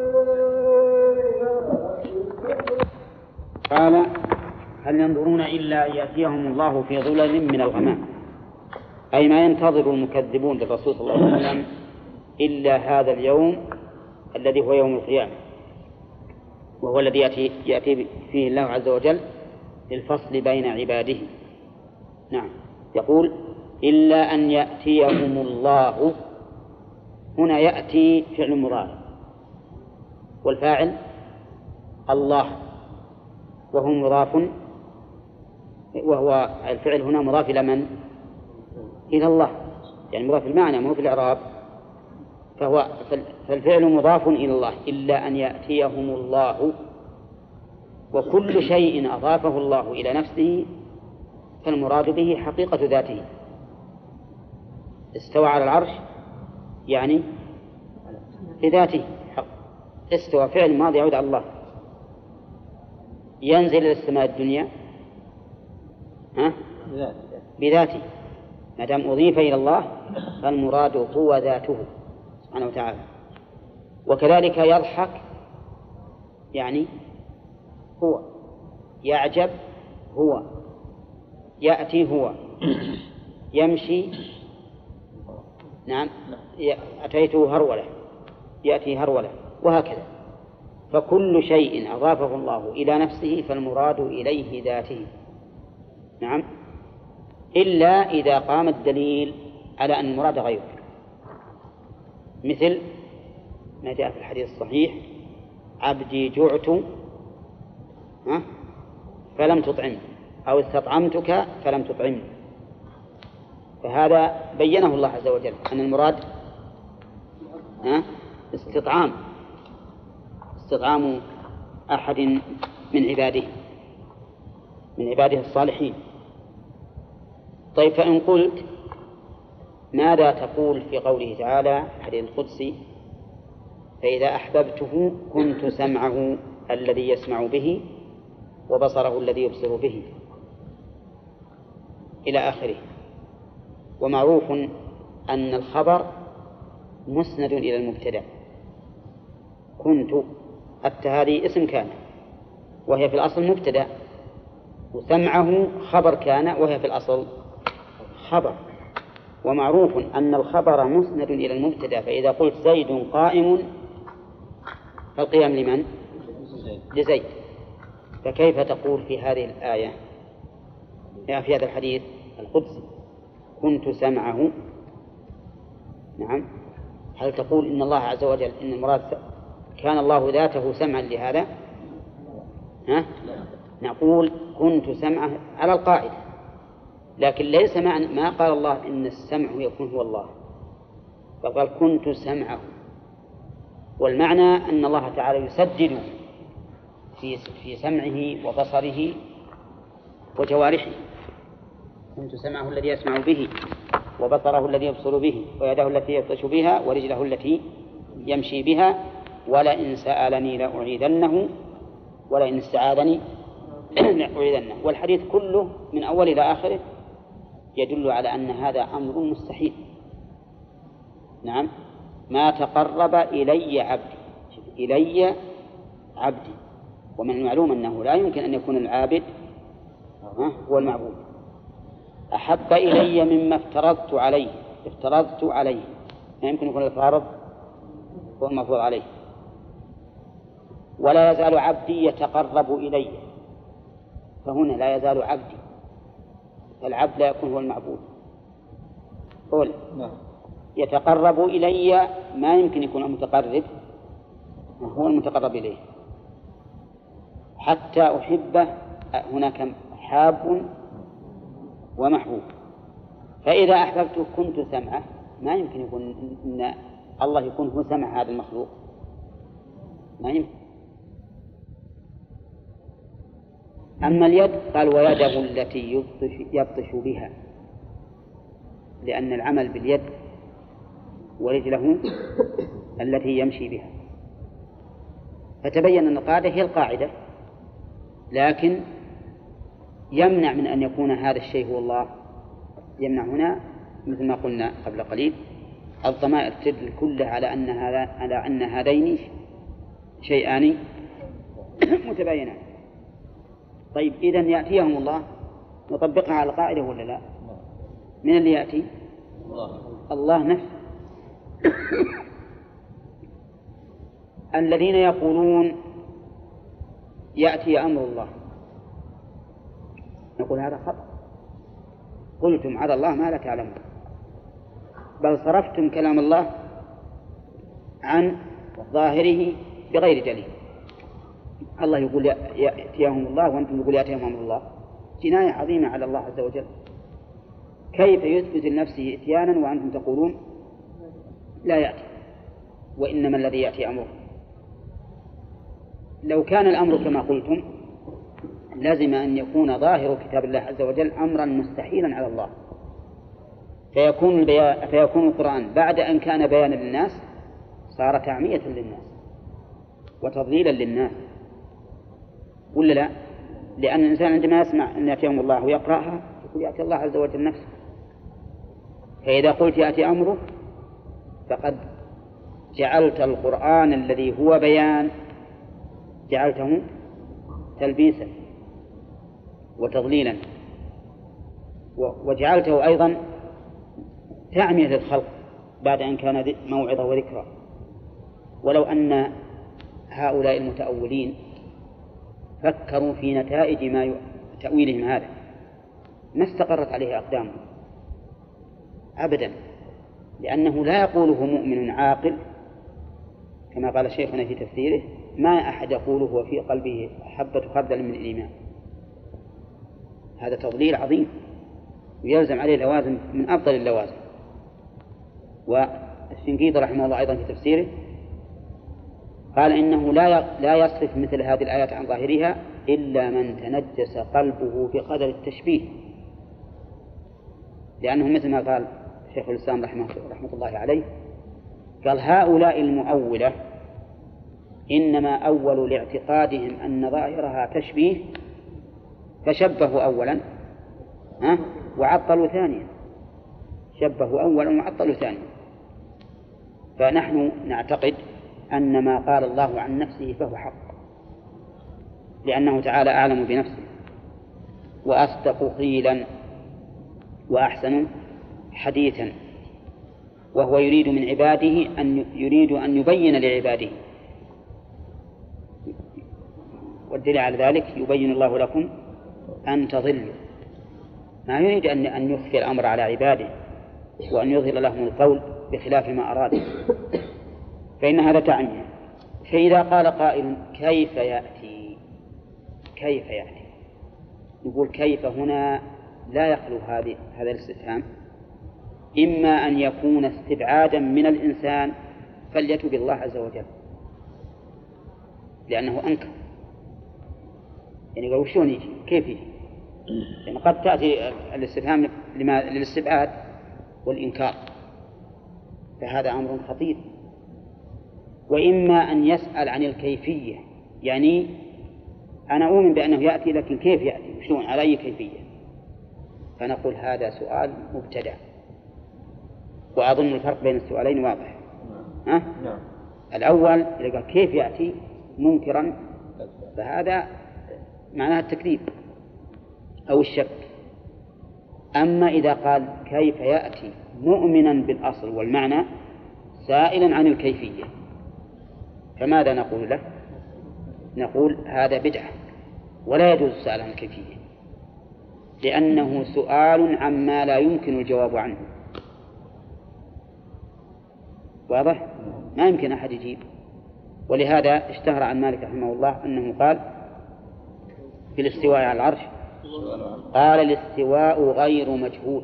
قال هل ينظرون إلا أن يأتيهم الله في ظلل من الغمام، أي ما ينتظر المكذبون للرسول صلى الله عليه وسلم إلا هذا اليوم الذي هو يوم القيامة، وهو الذي يأتي فيه الله عز وجل للفصل بين عباده. نعم. يقول إلا أن يأتيهم الله، هنا يأتي فعل مضارع والفاعل الله، وهو مضاف، وهو الفعل هنا مضاف إلى من؟ إلى الله، يعني مضاف المعنى مو في الإعراب، فالفعل مضاف إلى الله. إلا أن يأتيهم الله، وكل شيء أضافه الله إلى نفسه فالمراد به حقيقة ذاته. استوى على العرش يعني بذاته حق، استوى فعل ماضي يعود على الله. ينزل إلى السماء الدنيا بذاته، ما دام أضيف إلى الله فالمراد هو ذاته سبحانه وتعالى. وكذلك يضحك يعني هو، يعجب هو، يأتي هو، يمشي نعم أتيته هرولة، يأتي هرولة، وهكذا. فكل شيء أضافه الله إلى نفسه فالمراد إليه ذاته. نعم، إلا إذا قام الدليل على أن المراد غيره، مثل ما جاء في الحديث الصحيح عبدي جعت فلم تطعمني، أو استطعمتك فلم تطعمني. فهذا بينه الله عز وجل أن المراد استطعام أحد من عباده الصالحين. طيب، فإن قلت ماذا تقول في قوله تعالى في الحديث القدسي فإذا أحببته كنت سمعه الذي يسمع به وبصره الذي يبصر به إلى آخره؟ ومعروف أن الخبر مسند إلى المبتدأ، كنت حتى هذه اسم كان وهي في الأصل مبتدأ، وسمعه خبر كان وهي في الأصل خبر. ومعروف أن الخبر مسند إلى المبتدأ، فإذا قلت زيد قائم فالقيام لمن؟ لزيد. فكيف تقول في هذه الآية في هذا الحديث القدسي كنت سمعه؟ نعم، هل تقول إن الله عز وجل إن المراد كان الله ذاته سمعا لهذا؟ نقول كنت سمعه على القاعدة، لكن ليس معنى ما قال الله إن السمع يكون هو الله، فقال كنت سمعه، والمعنى أن الله تعالى يسدد في سمعه وبصره وجوارحه. كنت سمعه الذي يسمع به، وبصره الذي يبصر به، ويده التي يبطش بها، ورجله التي يمشي بها، ولئن سألني لأعيذنه، ولئن استعاذني لأعيذنه. والحديث كله من أول إلى آخره يدل على أن هذا أمر مستحيل. نعم، ما تقرب إلي عبدي، إلي عبدي، ومن المعلوم أنه لا يمكن أن يكون العابد هو المعبود. أحب إلي مما افترضت عليه، افترضت عليه، ما يمكن يكون الفارض هو المفروض عليه. ولا يزال عبدي يتقرب إلي، فهنا لا يزال عبدي، فالعبد لا يكون هو المعبود. قول يتقرب إلي، ما يمكن يكون المتقرب هو المتقرب إليه حتى أحبه. هناك حاب ومحبوب، فإذا أحببته كنت سمعه، ما يمكن يكون إن الله يكون هو سمع هذا المخلوق، ما يمكن. أما اليد قال ويده التي يبطش بها، لأن العمل باليد، ورجله التي يمشي بها. فتبين أن القاعدة هي القاعدة، لكن يمنع من أن يكون هذا الشيء هو الله. يمنع هنا مثل ما قلنا قبل قليل الضمائر تدل كلها على أن هذين شيئان متباينان. طيب إذن يأتيهم الله، نطبقها على القاعدة ولا لا؟ من اللي يأتي؟ الله نفسه. الذين يقولون يأتي أمر الله، نقول هذا خطأ. قلتم على الله ما لا تعلمون، بل صرفتم كلام الله عن ظاهره بغير دليل. الله يقول يأتيهم الله وأنتم يقول يأتيهم أمر الله، جناية عظيمة على الله عز وجل. كيف يثبت لنفسه إتيانا وأنتم تقولون لا يأتي، وإنما الذي يأتي أمره؟ لو كان الأمر كما قلتم لازم أن يكون ظاهر كتاب الله عز وجل أمرا مستحيلا على الله، فيكون القرآن بعد أن كان بيانا للناس صار تعمية للناس وتضليلا للناس، ولا لا؟ لأن الإنسان عندما يسمع أن يأتيهم الله ويقرأها يقول يأتي الله عز وجل نفسه. فإذا قلت يأتي أمره فقد جعلت القرآن الذي هو بيان جعلته تلبيسا وتضليلا، وجعلته أيضا تعمية للخلق بعد أن كان موعظة وذكرى. ولو أن هؤلاء المتأولين فكروا في نتائج تأويلهم هذا ما استقرت عليه أقدامهم أبدا، لأنه لا يقوله مؤمن عاقل كما قال شيخنا في تفسيره: ما أحد يقوله وفي قلبه حبة خردل من الإيمان. هذا تضليل عظيم ويلزم عليه لوازم من أفضل اللوازم. والشنقيطي رحمه الله أيضا في تفسيره قال إنه لا يصرف مثل هذه الآيات عن ظاهرها إلا من تنجس قلبه بقدر التشبيه، لأنه مثل ما قال شيخ الإسلام رحمة الله عليه، قال: هؤلاء المؤولة إنما أول لاعتقادهم أن ظاهرها تشبيه فشبهوا أولا وعطلوا ثانيا، شبهوا أولا وعطلوا ثانيا. فنحن نعتقد أن ما قال الله عن نفسه فهو حق، لأنه تعالى أعلم بنفسه وأصدق قيلا وأحسن حديثا، وهو يريد من عباده أن يبين لعباده، والدليل على ذلك: يبين الله لكم أن تضلوا. ما يريد أن يخفي الأمر على عباده وأن يظهر لهم القول بخلاف ما أراد، فإن هذا تعمية. فإذا قال قائل: كيف يأتي؟ كيف يأتي؟ نقول كيف هنا لا يخلو هذا الاستفهام، إما أن يكون استبعادا من الإنسان فليتب الله عز وجل، لأنه أنكر، يعني قالوا شلون يجي؟ كيف يجي؟ يعني قد تأتي الاستفهام للاستبعاد والإنكار، فهذا أمر خطير. وإما أن يسأل عن الكيفية، يعني أنا أؤمن بأنه يأتي، لكن كيف يأتي وشلون على أي كيفية؟ فنقول هذا سؤال مبتدع. وأظن الفرق بين السؤالين واضح. ها؟ نعم. الأول إذا قال كيف يأتي منكرا فهذا معناه التكذيب أو الشك. أما إذا قال كيف يأتي مؤمنا بالأصل والمعنى سائلا عن الكيفية، فماذا نقول له؟ نقول هذا بدعة ولا يجوز السؤال عن الكيفية، لأنه سؤال عما لا يمكن الجواب عنه. واضح؟ ما يمكن أحد يجيب. ولهذا اشتهر عن مالك رحمه الله أنه قال في الاستواء على العرش قال الاستواء غير مجهول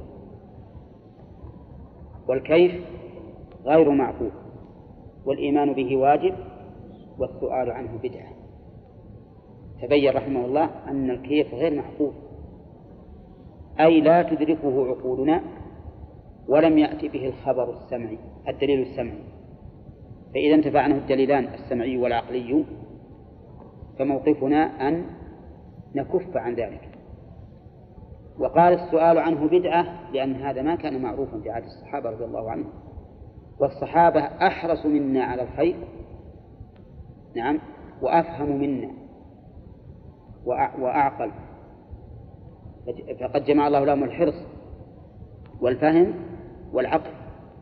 والكيف غير معقول والإيمان به واجب والسؤال عنه بدعة. تبين رحمه الله أن الكيف غير معقول، أي لا تدركه عقولنا ولم يأتي به الخبر السمعي الدليل السمعي، فإذا انتفع عنه الدليلان السمعي والعقلي فموقفنا أن نكف عن ذلك. وقال السؤال عنه بدعة لأن هذا ما كان معروفا في عهد الصحابة رضي الله عنهم، والصحابة أحرص منا على الخير، نعم، وأفهم منا وأعقل، فقد جمع الله لهم الحرص والفهم والعقل،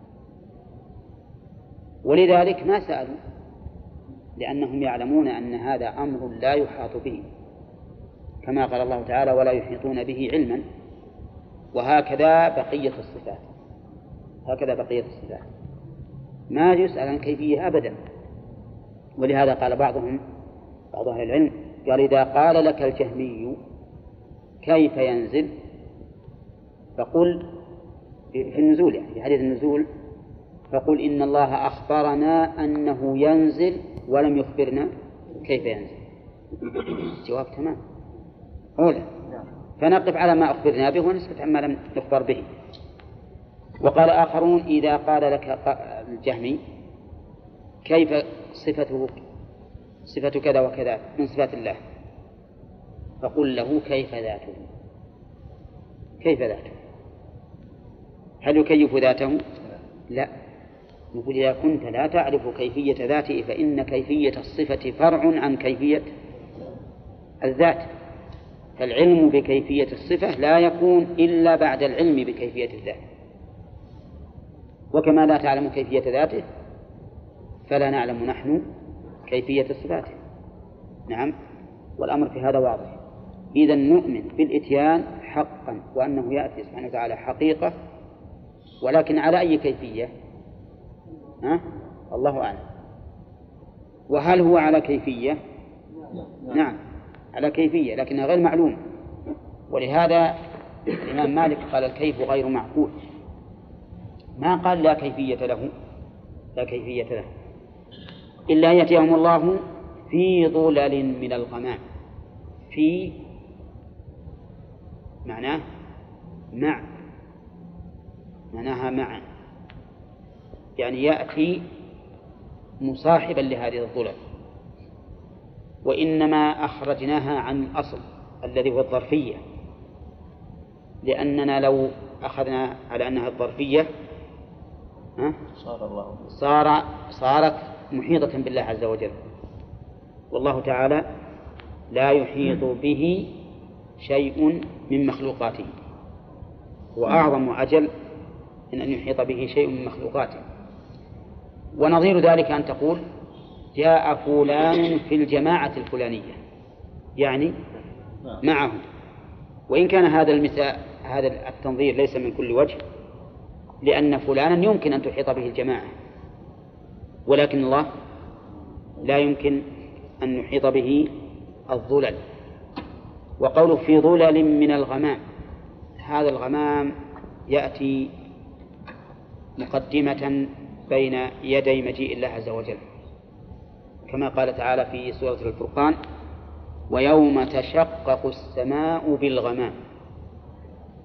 ولذلك ما سألوا، لأنهم يعلمون أن هذا أمر لا يحاط به، كما قال الله تعالى ولا يحيطون به علما. وهكذا بقية الصفات، هكذا بقية الصفات ما يسأل عن كيفية أبدا. ولهذا قال بعض أهل العلم قال إذا قال لك الجهمي كيف ينزل فقل في النزول، يعني في حديث النزول، فقل إن الله أخبرنا أنه ينزل ولم يخبرنا كيف ينزل. جواب تمام أولا، فنقف على ما أخبرنا به ونسكت عما لم نخبر به. وقال آخرون إذا قال لك الجهمي كيف صفة كذا وكذا من صفات الله فقل له كيف ذاته. كيف ذاته؟ هل يكيف ذاته؟ لا، نقول إذا كنت لا تعرف كيفية ذاته فإن كيفية الصفة فرع عن كيفية الذات، فالعلم بكيفية الصفة لا يكون إلا بعد العلم بكيفية الذات. وكما لا تعلم كيفية ذاته فلا نعلم نحن كيفية صفاته. نعم، والأمر في هذا واضح. إذا نؤمن بالإتيان حقا وأنه يأتي سبحانه وتعالى حقيقة، ولكن على أي كيفية؟ الله أعلم. وهل هو على كيفية؟ نعم على كيفية لكنها غير معلومة. ولهذا الإمام مالك قال الكيف غير معقول، ما قال لا كيفية له، لا كيفية له إلا يأتيهم الله في ظلل من الغمام. في معناه مع، معناها مع، يعني يأتي مصاحبا لهذه الظلل. وإنما أخرجناها عن الأصل الذي هو الظرفية، لأننا لو أخذنا على أنها الظرفية صارت محيطة بالله عز وجل، والله تعالى لا يحيط به شيء من مخلوقاته، وأعظم وأجل من أن يحيط به شيء من مخلوقاته. ونظير ذلك أن تقول جاء فلان في الجماعة الفلانية، يعني معه، وإن كان هذا التنظير ليس من كل وجه، لأن فلانا يمكن أن تحيط به الجماعة، ولكن الله لا يمكن أن يحيط به الظلل. وقوله في ظلل من الغمام، هذا الغمام يأتي مقدمة بين يدي مجيء الله عز وجل، كما قال تعالى في سورة الفرقان ويوم تشقق السماء بالغمام.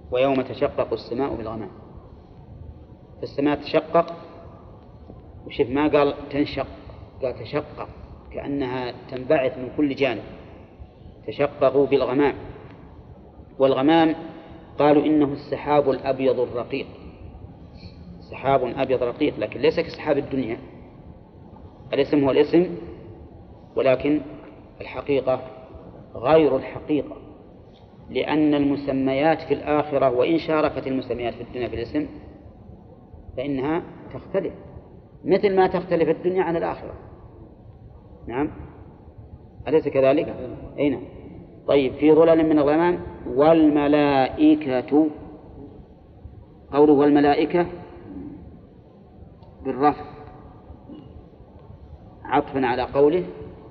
ويوم تشقق السماء بالغمام. فالسماء تشقق، وشف ما قال تنشق، قال تشقق، كأنها تنبعث من كل جانب. تشققوا بالغمام. والغمام قالوا إنه السحاب الأبيض الرقيق، سحاب أبيض رقيق، لكن ليس كسحاب الدنيا. الاسم هو الاسم، ولكن الحقيقة غير الحقيقة، لأن المسميات في الآخرة وإن شاركت المسميات في الدنيا في الاسم فإنها تختلف، مثل ما تختلف الدنيا عن الآخرة. نعم، أليس كذلك؟ أي نعم. طيب، في ظلال من الغمام. والملائكة، قوله والملائكة بالرفع عطفا على قوله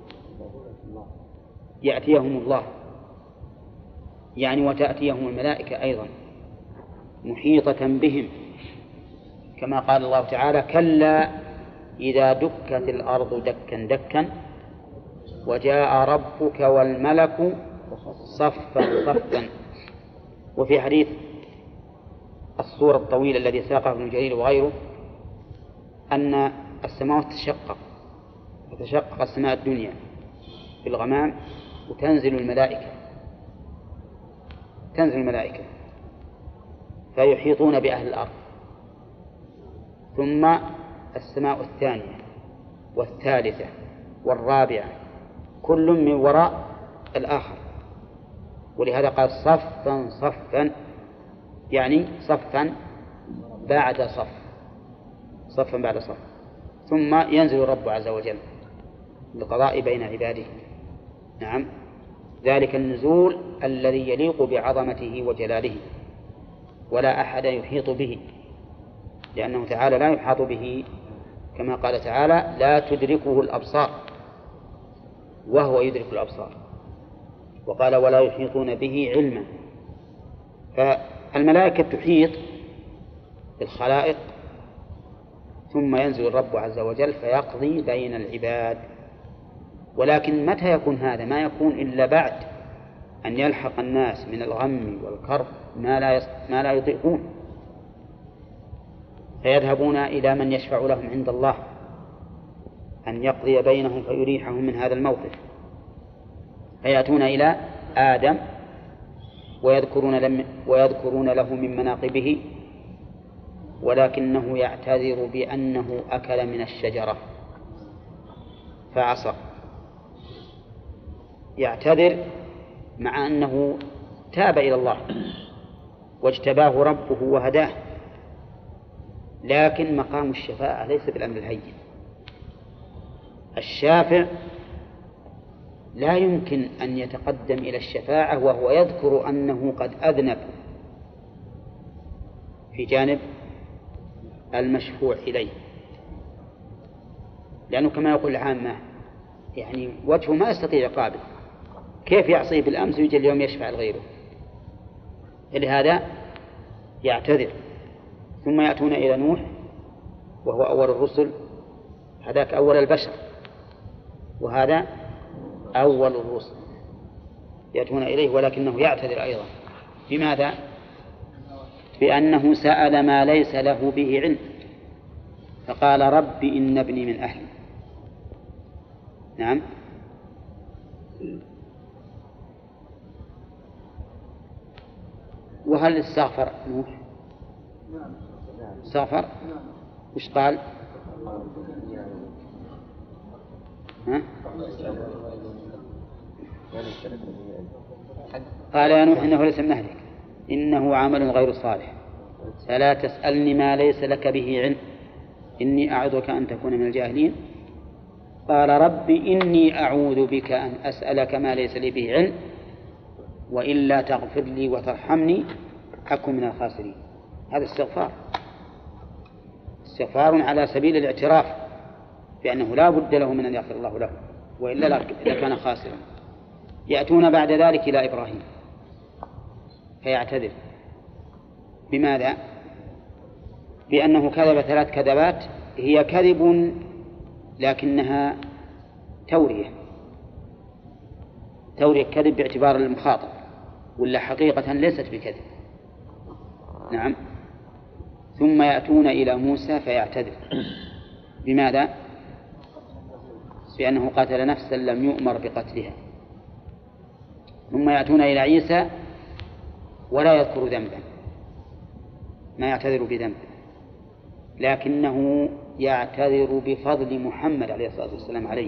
يأتيهم الله، يعني وتأتيهم الملائكة أيضا محيطة بهم، كما قال الله تعالى: كلا إذا دكت الأرض دكا دكا وجاء ربك والملك صفا صفا. وفي حديث الصورة الطويل الذي ساقه ابن جرير وغيره أن السماوات تشقق، فتشقق السماء الدنيا في الغمام، وتنزل الملائكة، تنزل الملائكة فيحيطون بأهل الأرض. ثم السماء الثانية والثالثة والرابعة كل من وراء الآخر، ولهذا قال صفا صفا، يعني صفا بعد صف، صفا بعد صف. ثم ينزل الرب عز وجل للقضاء بين عباده. نعم، ذلك النزول الذي يليق بعظمته وجلاله، ولا أحد يحيط به، لأنه تعالى لا يحاط به، كما قال تعالى: لا تدركه الأبصار وهو يدرك الأبصار. وقال: ولا يحيطون به علما. فالملائكة تحيط بالخلائق، ثم ينزل الرب عز وجل فيقضي بين العباد. ولكن متى يكون هذا؟ ما يكون إلا بعد أن يلحق الناس من الغم والكرب ما لا يطيقون، فيذهبون إلى من يشفع لهم عند الله أن يقضي بينهم فيريحهم من هذا الموقف، فيأتون إلى آدم ويذكرون له من مناقبه، ولكنه يعتذر بأنه أكل من الشجرة فعصى. يعتذر مع أنه تاب إلى الله واجتباه ربه وهداه، لكن مقام الشفاعة ليس بالأمر الهين. الشافع لا يمكن أن يتقدم إلى الشفاعة وهو يذكر أنه قد أذنب في جانب المشفوع إليه، لأنه كما يقول العامة يعني وجهه ما يستطيع قابل، كيف يعصيه بالأمس ويجي اليوم يشفع لغيره؟ لهذا يعتذر. ثم يأتون إلى نوح وهو أول الرسل، هذاك أول البشر وهذا أول الرسل، يأتون إليه ولكنه يعتذر أيضا. بماذا؟ بأنه سأل ما ليس له به علم، فقال: رب إن ابني من أهلي. نعم. وهل استغفر نوح؟ استغفر؟ وش قال؟ ها؟ قال: يا نوح إنه ليس من أهلك، إنه عمل غير صالح، فلا تسألني ما ليس لك به علم، إني أعوذك أن تكون من الجاهلين. قال: رب إني أعوذ بك أن أسألك ما ليس لي به علم، وإلا تغفر لي وترحمني أكن من الخاسرين. هذا استغفار على سبيل الاعتراف بأنه لا بد له من أن يغفر الله له، وإلا لكان خاسرا. يأتون بعد ذلك إلى إبراهيم فيعتذر. بماذا؟ بأنه كذب 3 كذبات هي كذب لكنها تورية كذب باعتبار المخاطب، ولا حقيقة ليست بكذب. نعم. ثم يأتون إلى موسى فيعتذر. بماذا؟ بأنه قتل نفسا لم يؤمر بقتلها. ثم يأتون إلى عيسى ولا يذكر ذنبا، ما يعتذر بذنب، لكنه يعتذر بفضل محمد عليه الصلاة والسلام عليه،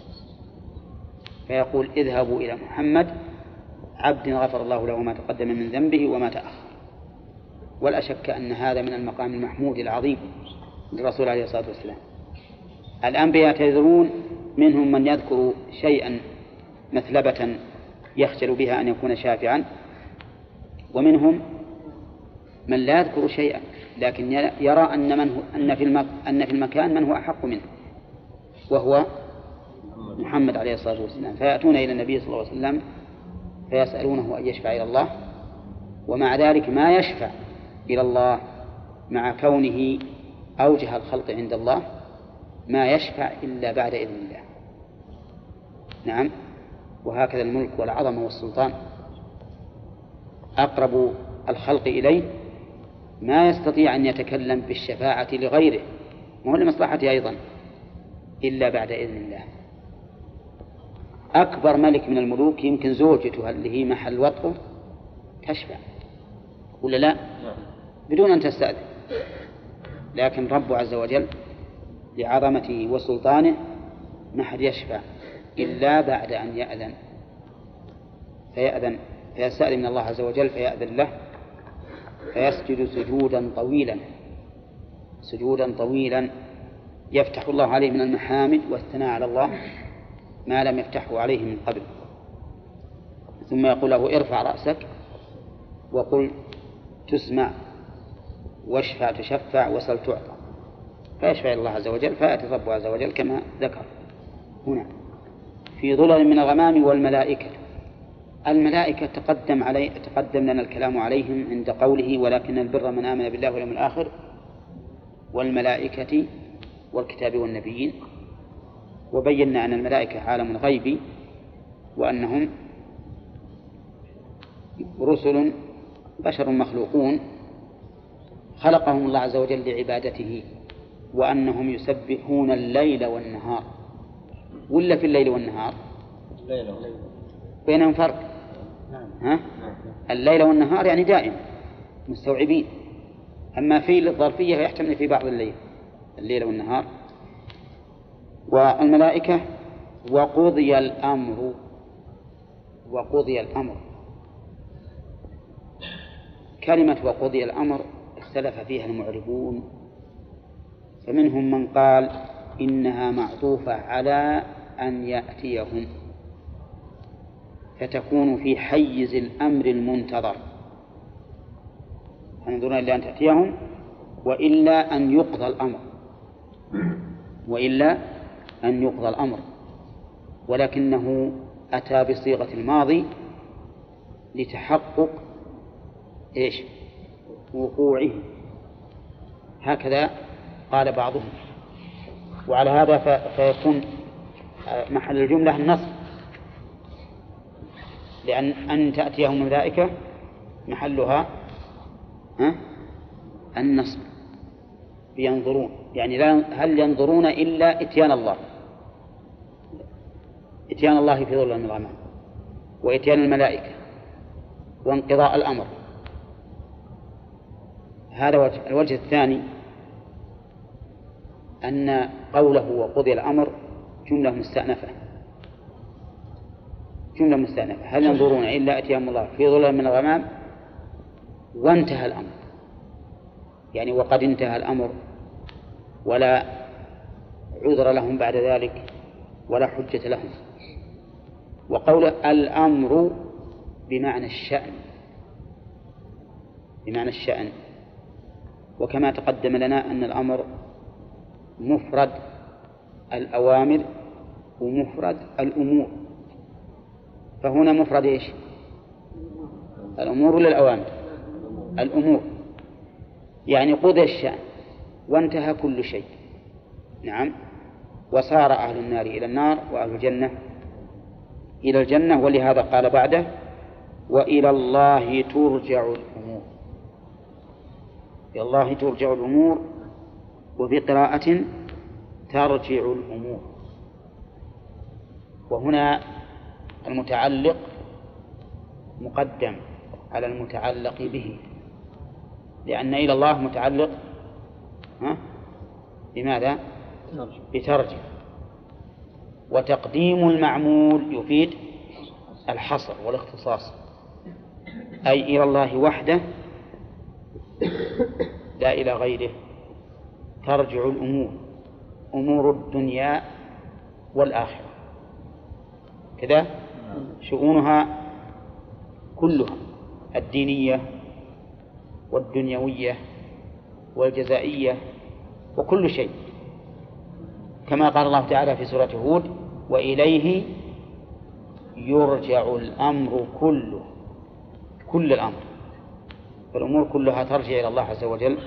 فيقول اذهبوا إلى محمد عبد غفر الله له ما تقدم من ذنبه وما تأخر. ولا شك أن هذا من المقام المحمود العظيم للرسول عليه الصلاة والسلام. الأنبياء يعتذرون، منهم من يذكر شيئا مثلبة يخجل بها أن يكون شافعا، ومنهم من لا يذكر شيئا لكن يرى أن في المكان من هو أحق منه، وهو محمد عليه الصلاة والسلام. فيأتون إلى النبي صلى الله عليه وسلم فيسألونه أن يشفع إلى الله، ومع ذلك ما يشفع إلى الله مع كونه أوجه الخلق عند الله، ما يشفع إلا بعد إذن الله. نعم. وهكذا الملك والعظمة والسلطان، أقرب الخلق إليه ما يستطيع أن يتكلم بالشفاعة لغيره وهو لمصلحته أيضا إلا بعد إذن الله. أكبر ملك من الملوك يمكن زوجته اللي هي محل وطئه تشفع ولا لا بدون أن تستأذن، لكن رب عز وجل لعظمته وسلطانه ما حد يشفع إلا بعد أن يأذن، فيستأذن من الله عز وجل فيأذن له، فيسجد سجودا طويلا يفتح الله عليه من المحامد والثناء على الله ما لم يفتحه عليه من قبل. ثم يقول له ارفع رأسك وقل تسمع واشفع تشفع وسل تعطى، فيشفع الله عز وجل، فيأتي الرب عز وجل كما ذكر هنا في ظلل من الغمام. والملائكة، الملائكة تقدم لنا الكلام عليهم عند قوله ولكن البر من آمن بالله واليوم الآخر والملائكة والكتاب والنبيين، وبينا أن الملائكة عالم غيبي وأنهم رسل بشر مخلوقون خلقهم الله عز وجل لعبادته، وأنهم يسبحون الليل والنهار. ولا في الليل والنهار بينهم فرق؟ الليل والنهار يعني دائم مستوعبين، أما في الظرفية يحتمل في بعض الليل والنهار. والملائكة وقضي الأمر. كلمة وقضي الأمر اختلف فيها المعربون، فمنهم من قال إنها معطوفة على أن يأتيهم، فتكون في حيز الأمر المنتظر، ينظرون إلى أن تأتيهم وإلا أن يقضى الأمر، ولكنه أتى بصيغة الماضي لتحقق وقوعه، هكذا قال بعضهم. وعلى هذا فيكون محل الجملة النصب، لأن أن تأتيهم الملائكة محلها النصب. ينظرون يعني هل ينظرون إلا إتيان الله في ظل من الغمام، وإتيان الملائكة، وانقضاء الأمر. هذا الوجه الثاني، أن قوله وقضي الأمر جملة مستأنفة. هل ينظرون إلا أتيهم الله في ظل من الغمام وانتهى الأمر، يعني وقد انتهى الأمر ولا عذر لهم بعد ذلك ولا حجة لهم. وقول الأمر بمعنى الشأن، وكما تقدم لنا أن الأمر مفرد الأوامر ومفرد الأمور، فهنا مفرد الأمور ولا الأوامر؟ الأمور، يعني قضى الشأن وانتهى كل شيء. نعم. وصار أهل النار إلى النار وأهل الجنة إلى الجنة، ولهذا قال بعده وإلى الله ترجع الأمور. إلى الله ترجع الأمور، وفي قراءة ترجع الأمور. وهنا المتعلق مقدم على المتعلق به، لأن إلى الله متعلق بماذا؟ بترجع. وتقديم المعمول يفيد الحصر والاختصاص، أي إلى الله وحده لا إلى غيره ترجع الأمور، أمور الدنيا والآخرة كذا، شؤونها كلها، الدينية والدنيوية والجزائية وكل شيء، كما قال الله تعالى في سورة هود: وإليه يرجع الأمر كله، كل الأمر، فالأمور كلها ترجع إلى الله عز وجل.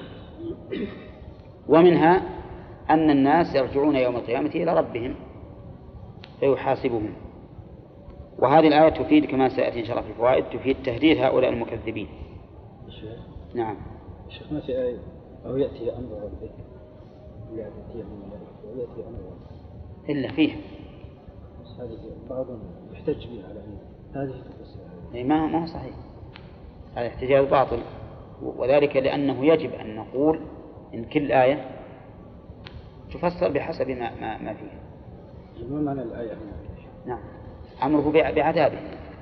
ومنها أن الناس يرجعون يوم القيامة إلى ربهم فيحاسبهم. وهذه الآية تفيد كما سيأتي إن شاء الله في الفوائد، تفيد تهديد هؤلاء المكذبين. نعم. الشيخ ما في آية أو يأتي أمر ربك يأتي أمر ربك إلا فيه، بس هذه بعضهم يحتج بها على هذه تفسير. ما هو صحيح، هذا احتجاج باطل، وذلك لأنه يجب أن نقول إن كل آية تفسر بحسب ما فيها. ما معنى الآية هنا؟ نعم، أمره بعذابه،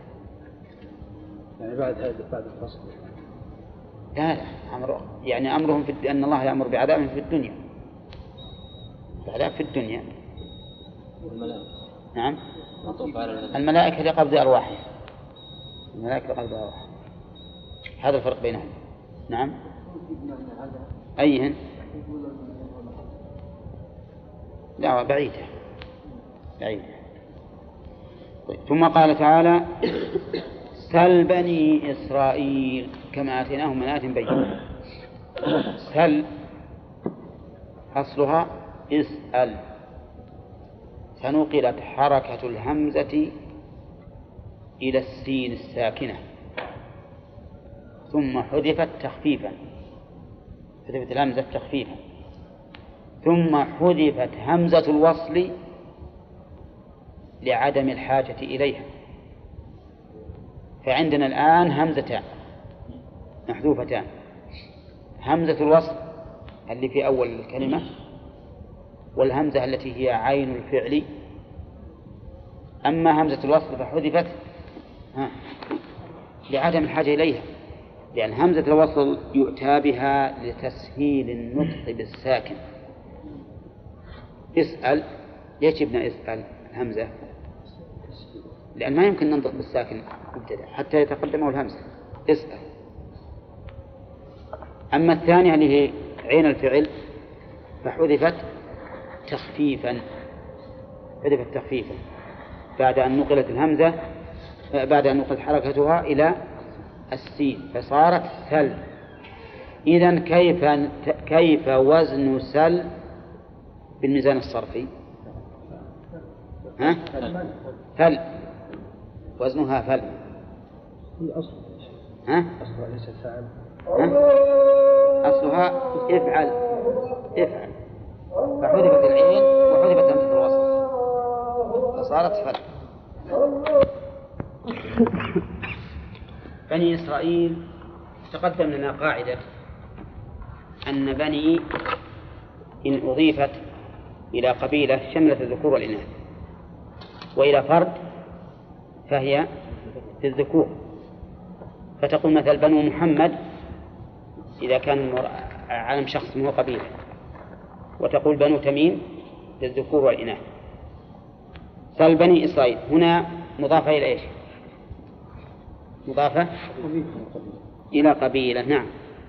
يعني بعد الفصل. لا يعني أمرهم أن الله يأمر بعذابهم في الدنيا، العذاب في الدنيا. نعم، الملائكة لقبض أرواحهم، الملائكة لقبض أرواحهم، هذا الفرق بينهم. نعم. أيهن؟ لا، بعيدة. ثم قال تعالى: سل بني إسرائيل كما آتيناهم من آيات بينة. سل أصلها اسأل، فنقلت حركة الهمزة إلى السين الساكنة ثم حذفت تخفيفا، حذفت الهمزة تخفيفا، ثم حذفت همزة الوصل لعدم الحاجة إليها. فعندنا الآن همزتان محذوفتان: همزة الوصل اللي في أول الكلمة، والهمزة التي هي عين الفعل. أما همزة الوصل فحذفت لعدم الحاجة إليها، لأن همزة الوصل يؤتى بها لتسهيل النطق بالساكن. اسأل، ليش ابن اسأل الهمزة؟ لأن ما يمكن ننطق بالساكن مبتدأ حتى يتقدمه الهمزة. اسأل. أما الثانية اللي هي عين الفعل فحذفت تخفيفا، بعد أن نقلت الهمزة، بعد أن نقلت حركتها إلى السين فصارت سل. إذن كيف وزن سل بالميزان الصرفي؟ فل، وزنها فل. أصلها ليس فعل، أصلها افعل، فحذفت العين وحذفت همزة الوصل فصارت فل. بني إسرائيل تقدم لنا قاعدة أن بني إن أضيفت إلى قبيلة شملت الذكور والإناث، وإلى فرد فهي في الذكور. فتقول مثل بنو محمد إذا كان علم شخص هو قبيلة، وتقول بنو تميم للذكور والإناث. سل بني إسرائيل هنا مضافة إلى إيش؟ مضافة إلى قبيلة. نعم.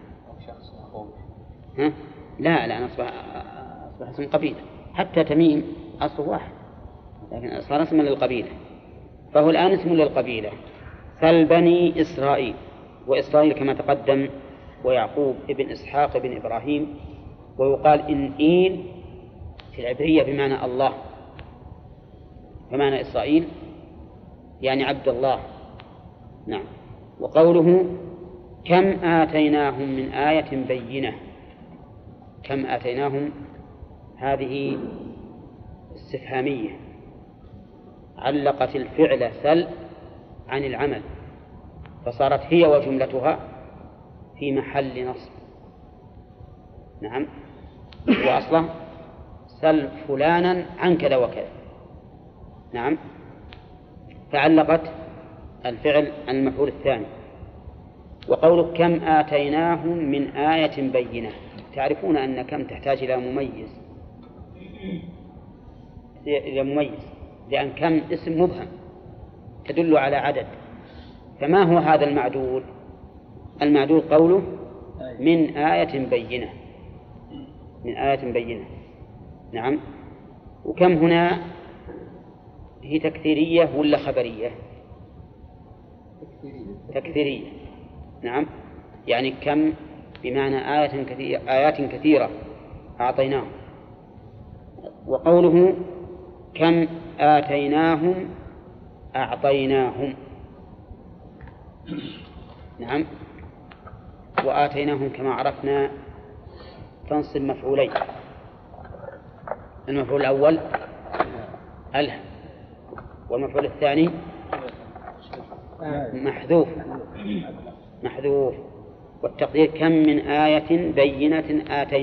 لا أصبح اسم قبيلة. حتى تميم أصله واحد لكن صار اسما للقبيلة، فهو الآن اسم للقبيلة. سل بني إسرائيل، وإسرائيل كما تقدم ويعقوب ابن إسحاق ابن إبراهيم. ويقال إن إيل في العبرية بمعنى الله، فمعنى إسرائيل يعني عبد الله. نعم. وقوله كم آتيناهم من آية بينة، كم آتيناهم هذه استفهامية علقت الفعل سل عن العمل، فصارت هي وجملتها في محل نصب. نعم، وأصله سل فلانا عن كذا وكذا. نعم، فعلقت الفعل عن المفعول الثاني. وقولك كم آتيناهم من آية بينة، تعرفون أن كم تحتاج إلى مميز، لأن كم اسم مبهم تدل على عدد. فما هو هذا المعدول؟ المعدول قوله من آية بينة، من آية بينة. نعم. وكم هنا هي تكثيرية ولا خبرية؟ تكثيرية. نعم، يعني كم بمعنى آيات كثيرة أعطيناهم. وقوله كم آتيناهم أعطيناهم. نعم، وآتيناهم كما عرفنا تنصب مفعولين. المفعول الأول ألهم، والمفعول الثاني محذوف. والتقدير كم من آية بينة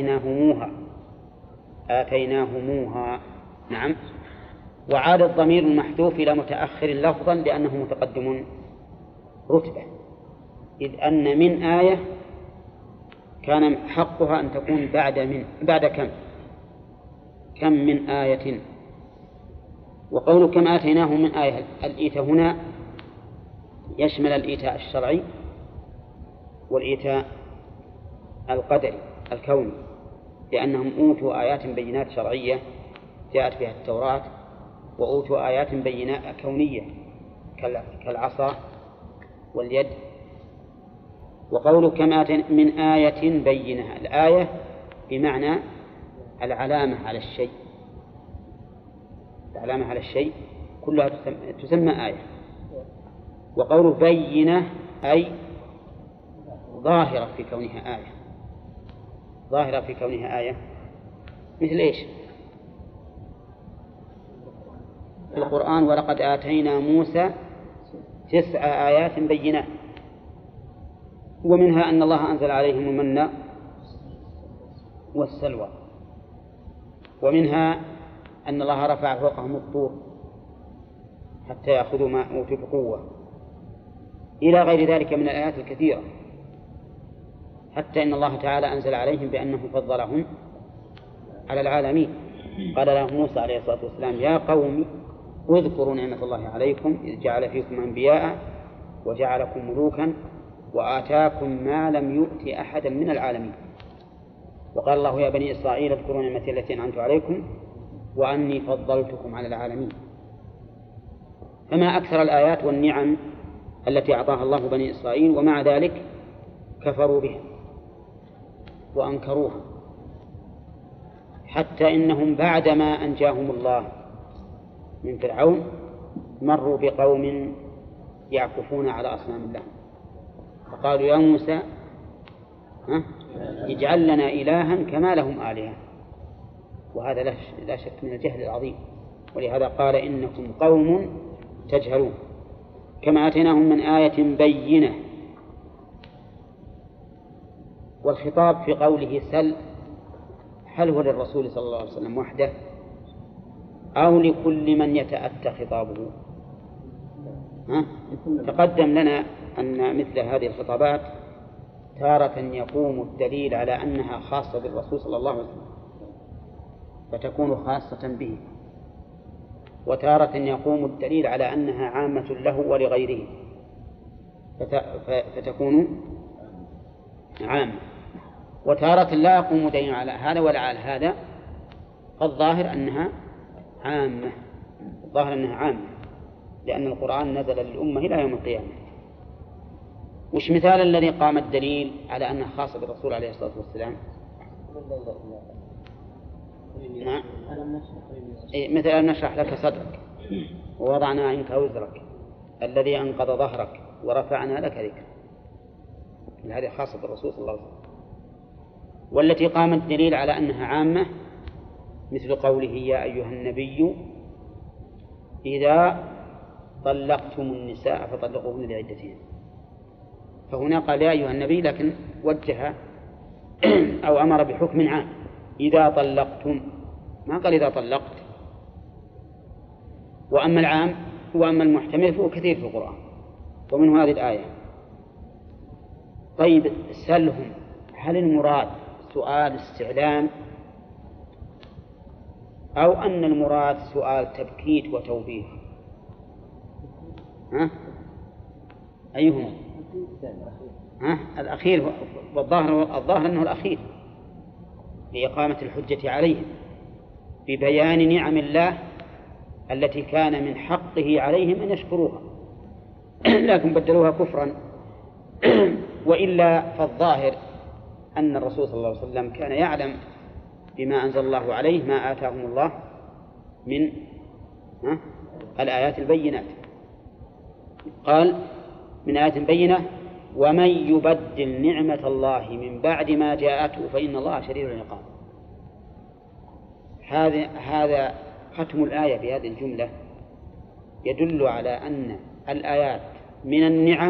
آتيناهموها. نعم. وعاد الضمير المحذوف إلى متأخر لفظا لأنه متقدم رتبة، إذ أن من آية كان حقها أن تكون بعد كم من آية. وقول كم آتيناهم من آية، الإيتاء هنا يشمل الإيتاء الشرعي والإيتاء القدري الكوني، لأنهم أوتوا آيات بينات شرعية جاءت بها التوراة، وأوتوا آيات بينات كونية كالعصا واليد. وقوله كم آتينا من آية بينة، الآية بمعنى العلامة على الشيء، العلامة على الشيء كلها تسمى آية. وقوله بينة أي ظاهرة في كونها آية، ظاهرة في كونها آية. مثل إيش؟ في القرآن ولقد آتينا موسى 9 آيات بينات، ومنها أن الله أنزل عليهم المن والسلوى، ومنها أن الله رفع فوقهم الطور حتى يأخذوا ما أوتوا بقوة، إلى غير ذلك من الآيات الكثيرة. حتى إن الله تعالى أنزل عليهم بأنه فضلهم على العالمين. قال لهم موسى عليه الصلاة والسلام يا قوم اذكروا نعمة الله عليكم إذ جعل فيكم أنبياء وجعلكم ملوكا وآتاكم ما لم يؤت أحدا من العالمين. وقال الله يا بني إسرائيل اذكروا نعمتي التي أنعمت عليكم وأني فضلتكم على العالمين. فما أكثر الآيات والنعم التي أعطاها الله بني إسرائيل، ومع ذلك كفروا بها وأنكروها، حتى إنهم بعدما أنجاهم الله من فرعون مروا بقوم يعكفون على أصنام الله، فقالوا يا موسى اجعل لنا إلها كما لهم آلهة. وهذا لا شك من الجهل العظيم، ولهذا قال إنكم قوم تجهلون. كما آتيناهم من آية بينة. والخطاب في قوله سل هل هو للرسول صلى الله عليه وسلم وحده أو لكل من يتأتى خطابه؟ تقدم لنا أن مثل هذه الخطابات تارة يقوم الدليل على أنها خاصة بالرسول صلى الله عليه وسلم فتكون خاصة به، وتارة يقوم الدليل على أنها عامة له ولغيره فتكون عامة. وتارة لا يقوم دليل على هذا ولا على هذا، فالظاهر أنها عامة، الظاهر أنها عامة، لأن القرآن نزل للأمة إلى يوم القيامة. وش مثال الذي قام الدليل على أنها خاصة بالرسول عليه الصلاة والسلام؟ نعم، مثل أن نشرح لك صدرك ووضعنا عنك وزرك الذي أنقض ظهرك ورفعنا لك ذكرك. هذه خاصة بالرسول صلى الله عليه وسلم. والتي قامت دليل على أنها عامة مثل قوله يا أيها النبي إذا طلقتم النساء فطلقوهن لعدتهن. فهنا قال يا أيها النبي لكن وجه أو أمر بحكم عام إذا طلقتم، ما قال إذا طلقت. وأما العام وأما المحتمل فهو كثير في القرآن ومنه هذه الآية. طيب سلهم هل المراد سؤال استعلام أو أن المراد سؤال تبكيت وتوبيخ؟ أيهما؟ الأخير، والظاهر أنه الأخير لإقامة الحجة عليهم ببيان نعم الله التي كان من حقه عليهم أن يشكروها لكن بدلوها كفرا. وإلا فالظاهر أن الرسول صلى الله عليه وسلم كان يعلم بما أنزل الله عليه ما آتاهم الله من الآيات البينات. قال من آيات بينة ومن يبدل نعمة الله من بعد ما جاءته فإن الله شديد العقاب. هذا ختم الآية بهذه الجملة يدل على أن الآيات من النعم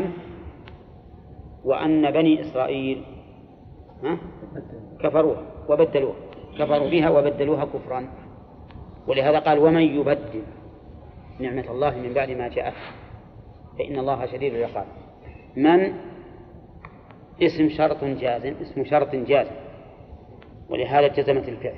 وأن بني إسرائيل كفروها وبدلوها، كفروا بها وبدلوها كفرا. ولهذا قال ومن يبدل نعمة الله من بعد ما جاءته فإن الله شديد العقاب. من اسم شرط جازم، اسم شرط جازم، ولهذا جزمت الفعل.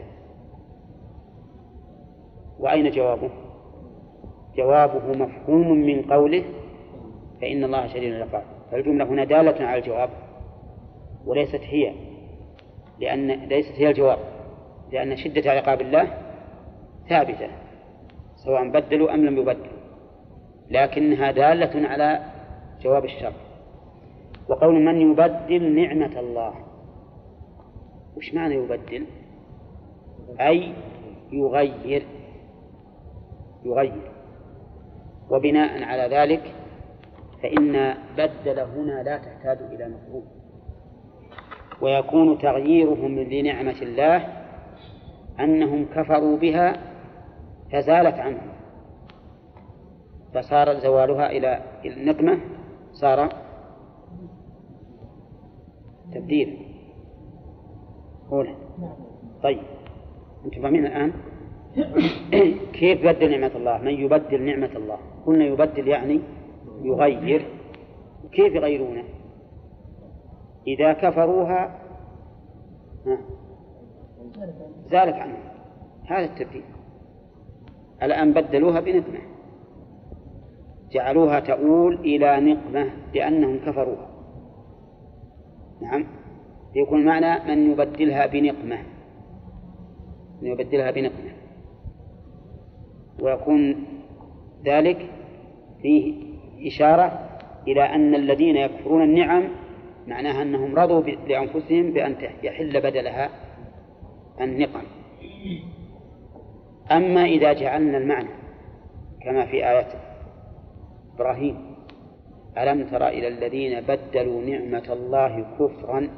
وأين جوابه؟ جوابه مفهوم من قوله فإن الله شديد العقاب. فالجملة هنا دالة على الجواب وليست هي، ليست هي الجواب، لأن شدة عقاب الله ثابتة سواء بدلوا أم لم يبدلوا، لكنها دالة على جواب الشرط. وقول من يبدل نعمة الله، وش معنى يبدل؟ أي يغير. وبناء على ذلك فإن بدل هنا لا تحتاج إلى مفهوم، ويكون تغييرهم لنعمة الله أنهم كفروا بها فزالت عنهم فصار زوالها إلى النقمة صار تبديل. قوله طيب أنتم فاهمين الآن كيف بدل نعمة الله؟ من يبدل نعمة الله قلنا يبدل يعني يغير. كيف يغيرونه؟ إذا كفروها زالت عنهم، هذا التبديل. الآن بدلوها بنقمة، جعلوها تؤول إلى نقمة لأنهم كفروها. نعم، يكون معنى من يبدلها بنقمة، من يبدلها بنقمة، ويكون ذلك فيه إشارة إلى أن الذين يكفرون النعم معناها أنهم رضوا لأنفسهم بأن يحل بدلها النقم. أما إذا جعلنا المعنى كما في آية إبراهيم ألم تر إلى الذين بدلوا نعمة الله كفرا،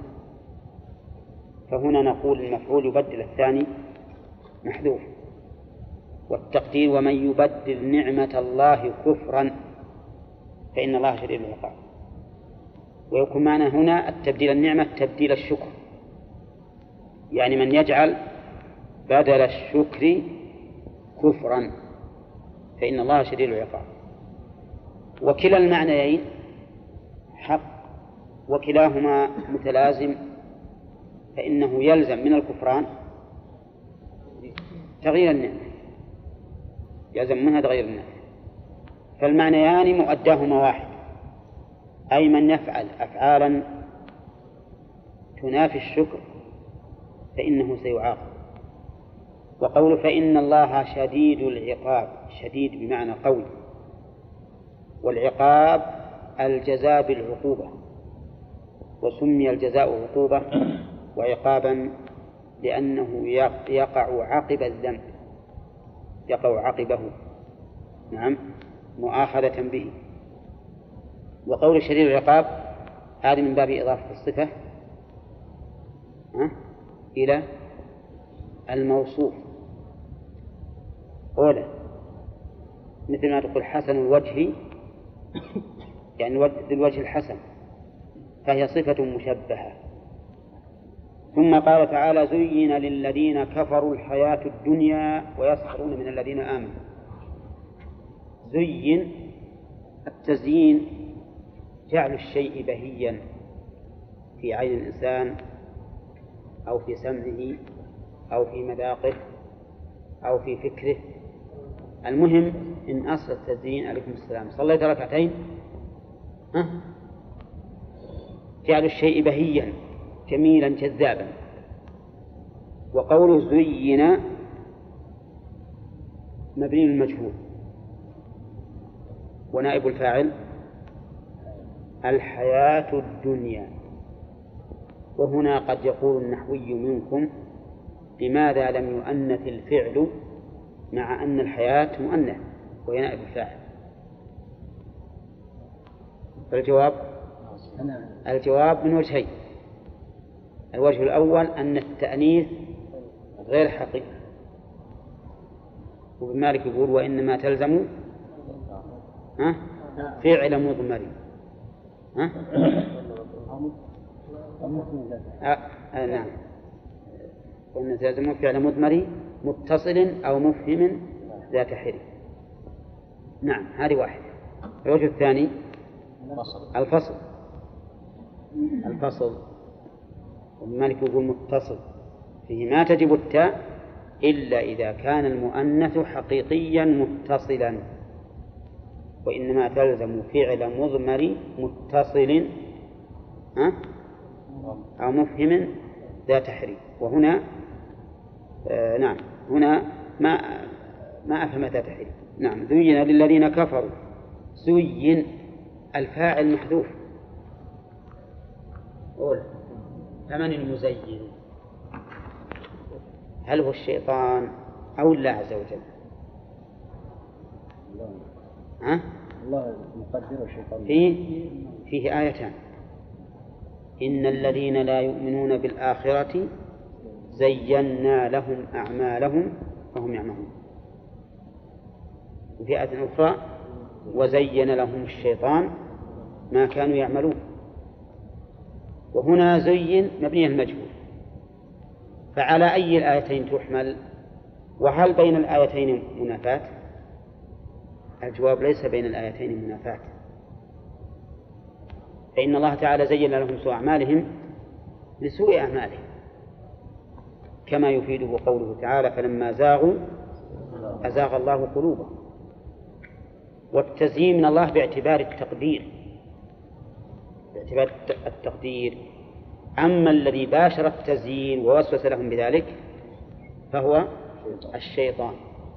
فهنا نقول المفعول يبدل الثاني محذوف، والتقدير ومن يبدل نعمة الله كفرا فإن الله شديد العقاب. ويكون معنى هنا التبديل النعمة تبديل الشكر، يعني من يجعل بدل الشكر كفرا فإن الله شديد العقاب. وكلا المعنيين حق وكلاهما متلازم، فإنه يلزم من الكفران تغيير النعمة، يلزم منها تغيير النعمة. فالمعنيان مؤداهما واحد، أي من يفعل أفعالا تنافي الشكر فإنه سيعاقب. وقول فإن الله شديد العقاب، شديد بمعنى قوي، والعقاب الجزاء بالعقوبة، وسمي الجزاء عقوبة وعقابا لأنه يقع عقب الذنب، يقع عقبه، نعم، مؤاخذة به. وقول شديد العقاب هذه من باب إضافة الصفة إلى الموصوف. أولا مثل ما تقول حسن الوجه، يعني ذي الوجه الحسن، فهي صفة مشبهة. ثم قال تعالى زين للذين كفروا الحياة الدنيا ويسخرون من الذين آمنوا. زين، التزيين جعل الشيء بهيا في عين الإنسان أو في سمعه أو في مذاقه أو في فكره. المهم إن أصل التزيين عليكم السلام صليت ركعتين جعل الشيء بهيا جميلا جذابا. وقوله زين مبني للمجهول ونائب الفاعل الحياة الدنيا. وهنا قد يقول النحوي منكم لماذا لم يؤنث الفعل مع أن الحياة مؤنث وهي نائب الفاعل؟ الجواب من وجهين. الوجه الأول أن التأنيث غير حقيقي، وابن مالك يقول وإنما تلزم فعل مضمر. نعم، وإن تلزم فعل مضمر متصل أو مفهم ذات حري. نعم، هذه واحدة. الوجه الثاني الفصل. وابن مالك يقول متصل فيه ما تجب التاء إلا إذا كان المؤنث حقيقيا متصلا، وإنما تلزم فعل مضمر متصل أو مفهم ذات تحريم. وهنا نعم هنا ما أفهم ذات تحريم. نعم زين للذين كفروا. زين الفاعل محذوف. فمن المزين؟ هل هو الشيطان أو الله عز وجل؟ الله مقدر الشيطان. فيه آيتان: إن الذين لا يؤمنون بالآخرة زينا لهم أعمالهم فهم يعملون. وفي آية أخرى: وزين لهم الشيطان ما كانوا يعملون. وهنا زين مبني المجهول، فعلى أي الآيتين تحمل؟ وهل بين الآيتين منافاة؟ الجواب ليس بين الآيتين منافاة، فإن الله تعالى زين لهم سوء أعمالهم لسوء أعمالهم، كما يفيده قوله تعالى: فلما زاغوا أزاغ الله قلوبهم. والتزيين من الله باعتبار التقدير. أما الذي باشر التزيين ووسوس لهم بذلك فهو الشيطان.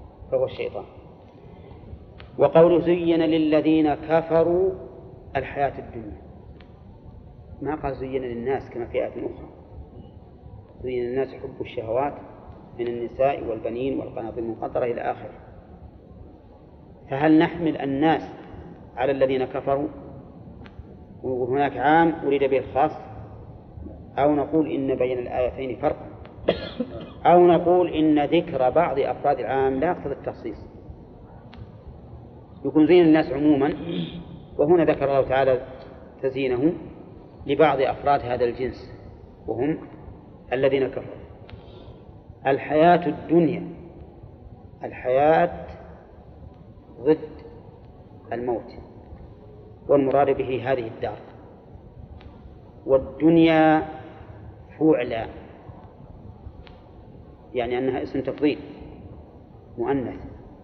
وقول زين للذين كفروا الحياة الدنيا، ما قال زين للناس كما في آية أخرى: زين للناس حب الشهوات من النساء والبنين والقناطير المقنطرة إلى آخره. فهل نحمل الناس على الذين كفروا وهناك عام أريد به الخاص، أو نقول إن بين الآيتين فرق، أو نقول إن ذكر بعض أفراد العام لا يقتضي التخصيص، يكون زين الناس عموما، وهنا ذكر الله تعالى تزيينه لبعض أفراد هذا الجنس وهم الذين كفروا. الحياة الدنيا، الحياة ضد الموت، والمراد به هذه الدار. والدنيا فعلا، يعني أنها اسم تفضيل مؤنث،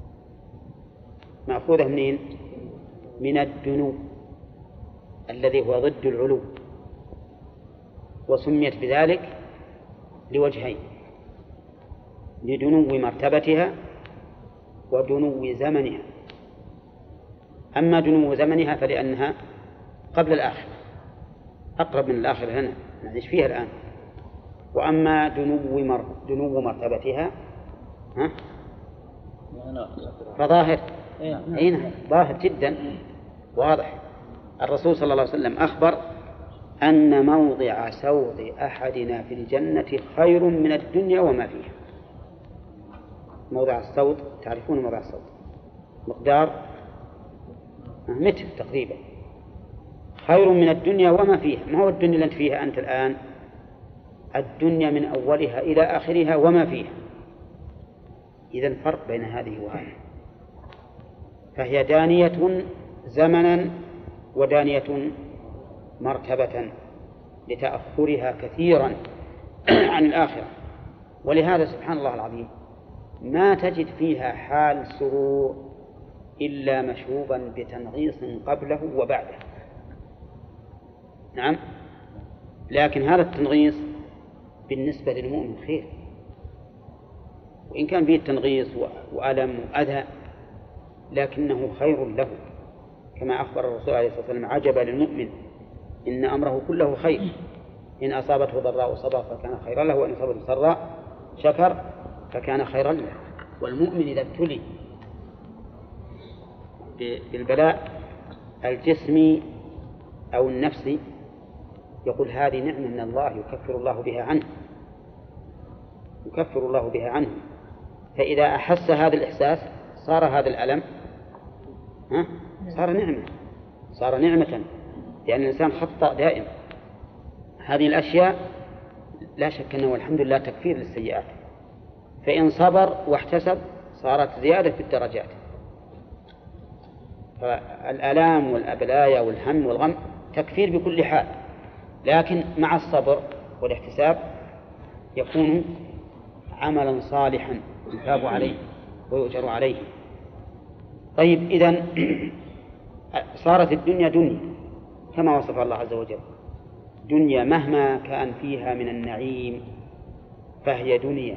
مأخوذة منين؟ من الدنو الذي هو ضد العلو، وسميت بذلك لوجهين: لدنو مرتبتها ودنو زمنها. أما دنو زمنها فلأنها قبل الآخرة، أقرب من الآخرة هنا نعيش فيها الآن. وأما دنو مرتبتها فظاهر، ظاهر جدا واضح. الرسول صلى الله عليه وسلم أخبر أن موضع سوط أحدنا في الجنة خير من الدنيا وما فيها. موضع السوط، تعرفون موضع السوط، مقدار متر تقريبا، خير من الدنيا وما فيها. ما هو الدنيا اللي أنت فيها أنت الآن؟ الدنيا من أولها إلى آخرها وما فيها. إذن فرق بين هذه وهذه، فهي دانية زمنا ودانية مرتبة لتأخرها كثيرا عن الآخرة. ولهذا سبحان الله العظيم ما تجد فيها حال سرور إلا مشوبا بتنغيص قبله وبعده. نعم، لكن هذا التنغيص بالنسبة للمؤمن خير، وإن كان فيه تنغيص وألم وأذى لكنه خير له، كما أخبر الرسول عليه الصلاة والسلام: عجبا للمؤمن إن أمره كله خير، إن أصابته ضراء صبر فكان خيرا له، وإن أصابته سراء شكر فكان خيرا له. والمؤمن إذا ابتلي بالبلاء الجسمي أو النفسي يقول هذه نعمة من الله يكفر الله بها عنه، يكفر الله بها عنه. فإذا أحس هذا الإحساس صار هذا الألم صار نعمة، صار نعمة، لأن الإنسان خطأ دائم. هذه الأشياء لا شك أنه الحمد لله تكفير للسيئات، فإن صبر واحتسب صارت زيادة في الدرجات. فالآلام والأبلايا والهم والغم تكفير بكل حال، لكن مع الصبر والاحتساب يكون عملا صالحا يثاب عليه ويؤجر عليه. طيب، إذن صارت الدنيا دنيا كما وصف الله عز وجل، دنيا مهما كان فيها من النعيم فهي دنيا.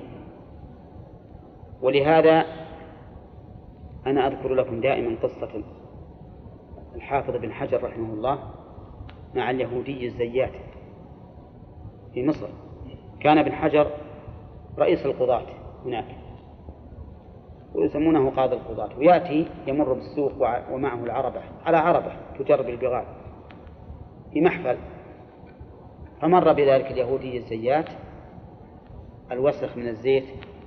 ولهذا أنا أذكر لكم دائما قصة الحافظ بن حجر رحمه الله مع اليهودي الزيات في مصر. كان ابن حجر رئيس القضاة هناك ويسمونه قاضي القضاة، ويأتي يمر بالسوق ومعه العربة، على عربة تجر بالبغال في محفل، فمر بذلك اليهودي الزيات الوسخ من الزيت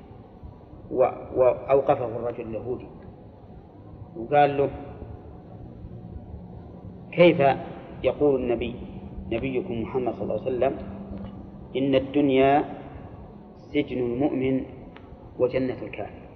وأوقفه الرجل اليهودي وقال له: كيف يقول نبيكم محمد صلى الله عليه وسلم إن الدنيا سجن المؤمن وجنة الكافر،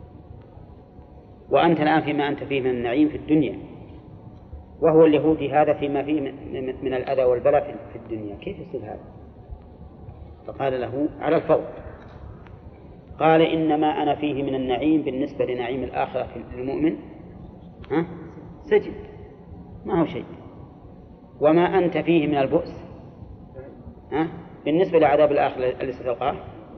وأنت الآن فيما أنت فيه من النعيم في الدنيا، وهو اليهودي هذا فيما فيه من الأذى والبلاء في الدنيا، كيف يصير هذا؟ فقال له على الفور، قال: إنما أنا فيه من النعيم بالنسبة لنعيم الآخرة للمؤمن سجن، ما هو شيء، وما أنت فيه من البؤس بالنسبة لعذاب الآخرة اللي ستلقاه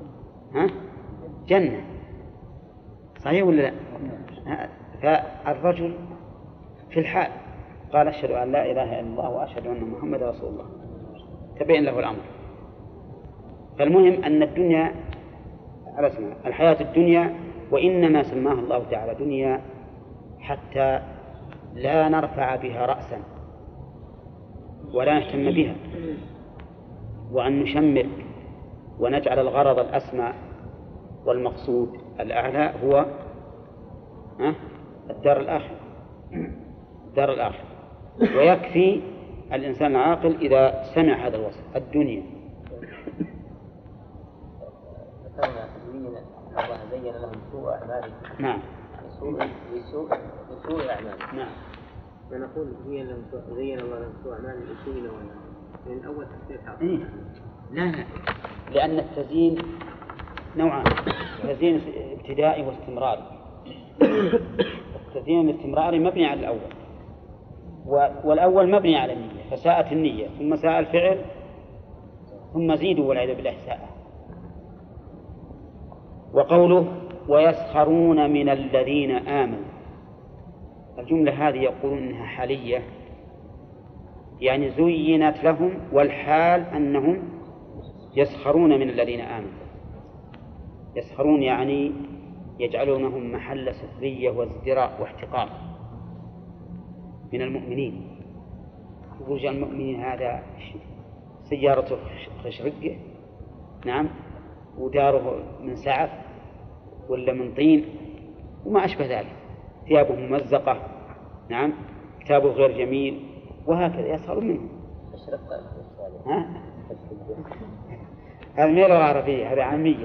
جنة. صحيح ولا لا؟ فالرجل في الحال قال: أشهد أن لا إله إلا الله وأشهد أن محمد رسول الله، تبين له الأمر. فالمهم أن الدنيا على اسمها الحياة الدنيا، وإنما سماها الله تعالى دنيا حتى لا نرفع بها رأسا ولا نهتم بها، وأن نشمر ونجعل الغرض الأسمى والمقصود الأعلى هو الدار الآخرة، دار الآخرة. ويكفي الإنسان العاقل إذا سمع هذا الوصف الدنيا. ذكرنا الله زين لهم سوء أعمالهم. نعم. بسوء أعمالهم. نعم. ونقول زين الله لهم سوء أعمالهم بسوء نواياهم، لأن الأول تفسير إيه؟ لا، لأن التزيين نوعان: تزيين ابتدائي واستمراري. التزيين الاستمراري مبني على الأول، والأول مبني على النية، فساءت النية ثم ساء الفعل ثم زيدوا والعياذ بالله ساء. وقوله: ويسخرون من الذين آمنوا، الجملة هذه يقولون إنها حالية، يعني زينت لهم، والحال أنهم يسخرون من الذين آمنوا. يسخرون يعني يجعلونهم محل سخرية وازدراء واحتقار من المؤمنين. يقول المؤمنين هذا سيارته خشرقة، نعم، وداره من سعف ولا من طين وما أشبه ذلك، ثيابه ممزقة، نعم، كتابه غير جميل، وهكذا يسخرون منه. هذا ميلة عربية، هذا عامية.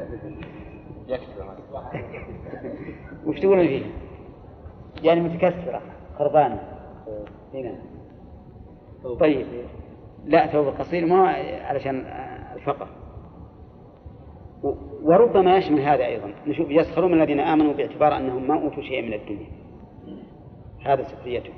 وش تقولون فيه؟ يعني متكسرة خربانة هنا. طيب لا، ثوب القصير ما علشان الفقر. وربما يشمل هذا أيضا، نشوف يسخرون من الذين آمنوا باعتبار أنهم ما أوتوا شيئا من الدنيا، هذا سخريتهم.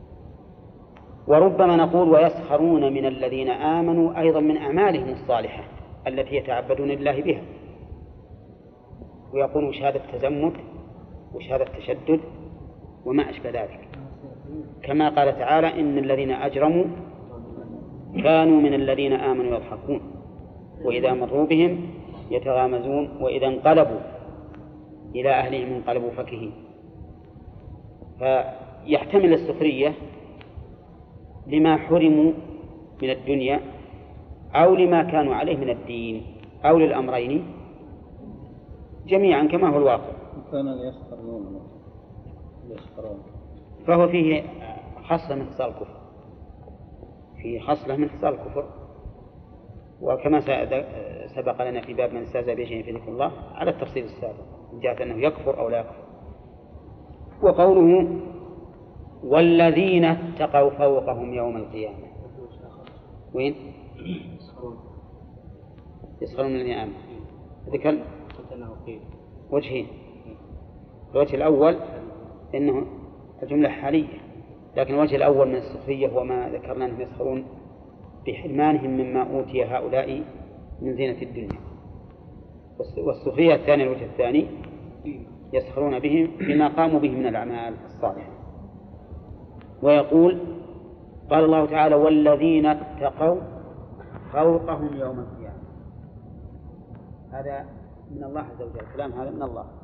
وربما نقول ويسخرون من الذين آمنوا أيضا من أعمالهم الصالحة التي يتعبدون الله بها، ويقولون شهادة تزمت وشهادة تشدد وما أشبه ذلك، كما قال تعالى إن الذين أجرموا كانوا من الذين آمنوا يضحكون وإذا مروا بهم يتغامزون وإذا انقلبوا إلى أهلهم انقلبوا فكهين. فيحتمل السخرية لما حرموا من الدنيا أو لما كانوا عليه من الدين أو للأمرين جميعا كما هو الواقع. فهو فيه خصلة من خصال الكفر، فيه خصلة من خصال الكفر، وكما سبق لنا في باب من استهزأ بشيء في ذكر الله على التفصيل السابق من جهة أنه يكفر أو لا يكفر. وقوله والذين اتقوا فوقهم يوم القيامة، وين؟ يسخرون من الذين آمنوا. ذكر وجهين، الوجه الأول إنه الجملة حالية، لكن الوجه الأول من السخرية هو ما ذكرنا أنهم يسخرون بحرمانهم مما أوتي هؤلاء من زينة الدنيا. والسخرية الثانية الوجه الثاني يسخرون بهم بما قاموا به من الأعمال الصالحة. ويقول قال الله تعالى والذين اتقوا فوقهم يوم القيامة، هذا من الله عز وجل، الكلام هذا من الله.